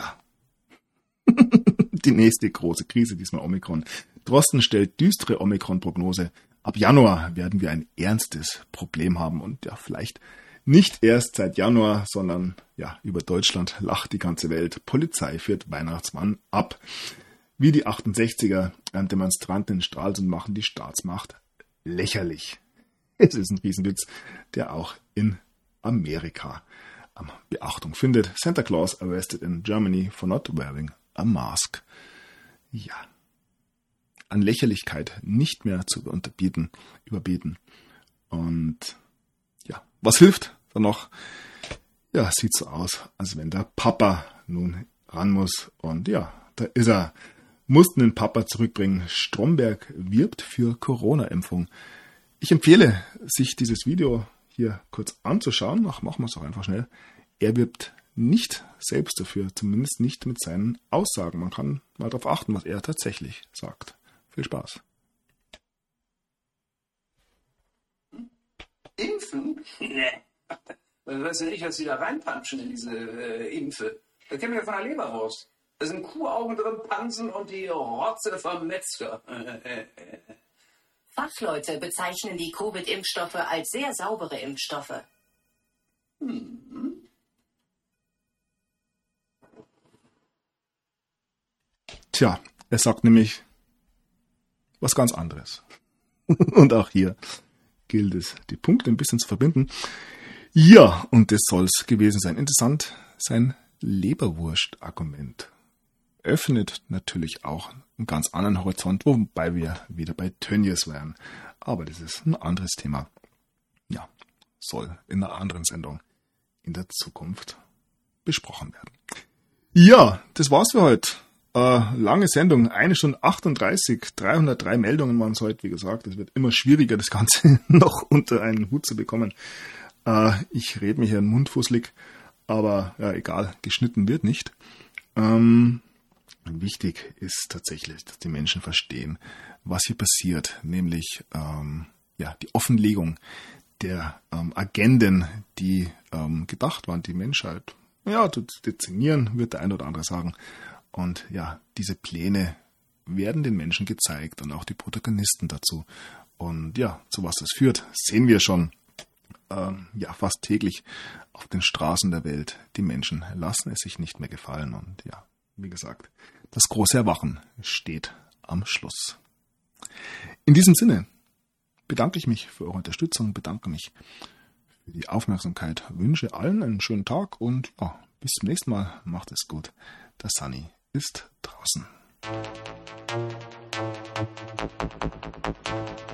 die nächste große Krise, diesmal Omikron. Drosten stellt düstere Omikron-Prognose. Ab Januar werden wir ein ernstes Problem haben und vielleicht nicht erst seit Januar, sondern über Deutschland lacht die ganze Welt. Polizei führt Weihnachtsmann ab. Wie die 68er Demonstranten in Stralsund machen die Staatsmacht lächerlich. Es ist ein Riesenwitz, der auch in Amerika Beachtung findet. Santa Claus arrested in Germany for not wearing a mask. Ja, an Lächerlichkeit nicht mehr zu überbieten. Und was hilft dann noch? Ja, sieht so aus, als wenn der Papa nun ran muss. Und da ist er. Mussten den Papa zurückbringen. Stromberg wirbt für Corona-Impfung. Ich empfehle, sich dieses Video hier kurz anzuschauen. Machen wir es auch einfach schnell. Er wirbt nicht selbst dafür, zumindest nicht mit seinen Aussagen. Man kann mal darauf achten, was er tatsächlich sagt. Viel Spaß. Impfen? Nee. Ich weiß ja nicht, was sie da reinpanschen in diese Impfe. Das kennen wir ja von der Leberwurst. Da sind Kuhaugen drin, Pansen und die Rotze vom Metzger. Fachleute bezeichnen die Covid-Impfstoffe als sehr saubere Impfstoffe. Tja, er sagt nämlich was ganz anderes. Und auch hier gilt es, die Punkte ein bisschen zu verbinden. Ja, und das soll es gewesen sein. Interessant, sein Leberwurst-Argument öffnet natürlich auch einen ganz anderen Horizont, wobei wir wieder bei Tönnies wären. Aber das ist ein anderes Thema. Ja, soll in einer anderen Sendung in der Zukunft besprochen werden. Ja, das war's für heute. Lange Sendung, 1 Stunde 38, 303 Meldungen waren es heute, wie gesagt. Es wird immer schwieriger, das Ganze noch unter einen Hut zu bekommen. Ich rede mir hier einen Mund fusselig, aber egal, geschnitten wird nicht. Wichtig ist tatsächlich, dass die Menschen verstehen, was hier passiert, nämlich die Offenlegung der Agenden, die gedacht waren, die Menschheit zu dezimieren, wird der eine oder andere sagen. Und ja, diese Pläne werden den Menschen gezeigt und auch die Protagonisten dazu. Und ja, zu was es führt, sehen wir schon fast täglich auf den Straßen der Welt. Die Menschen lassen es sich nicht mehr gefallen. Und ja, wie gesagt, das große Erwachen steht am Schluss. In diesem Sinne bedanke ich mich für eure Unterstützung, bedanke mich für die Aufmerksamkeit, wünsche allen einen schönen Tag und bis zum nächsten Mal. Macht es gut. Der Sunny ist draußen.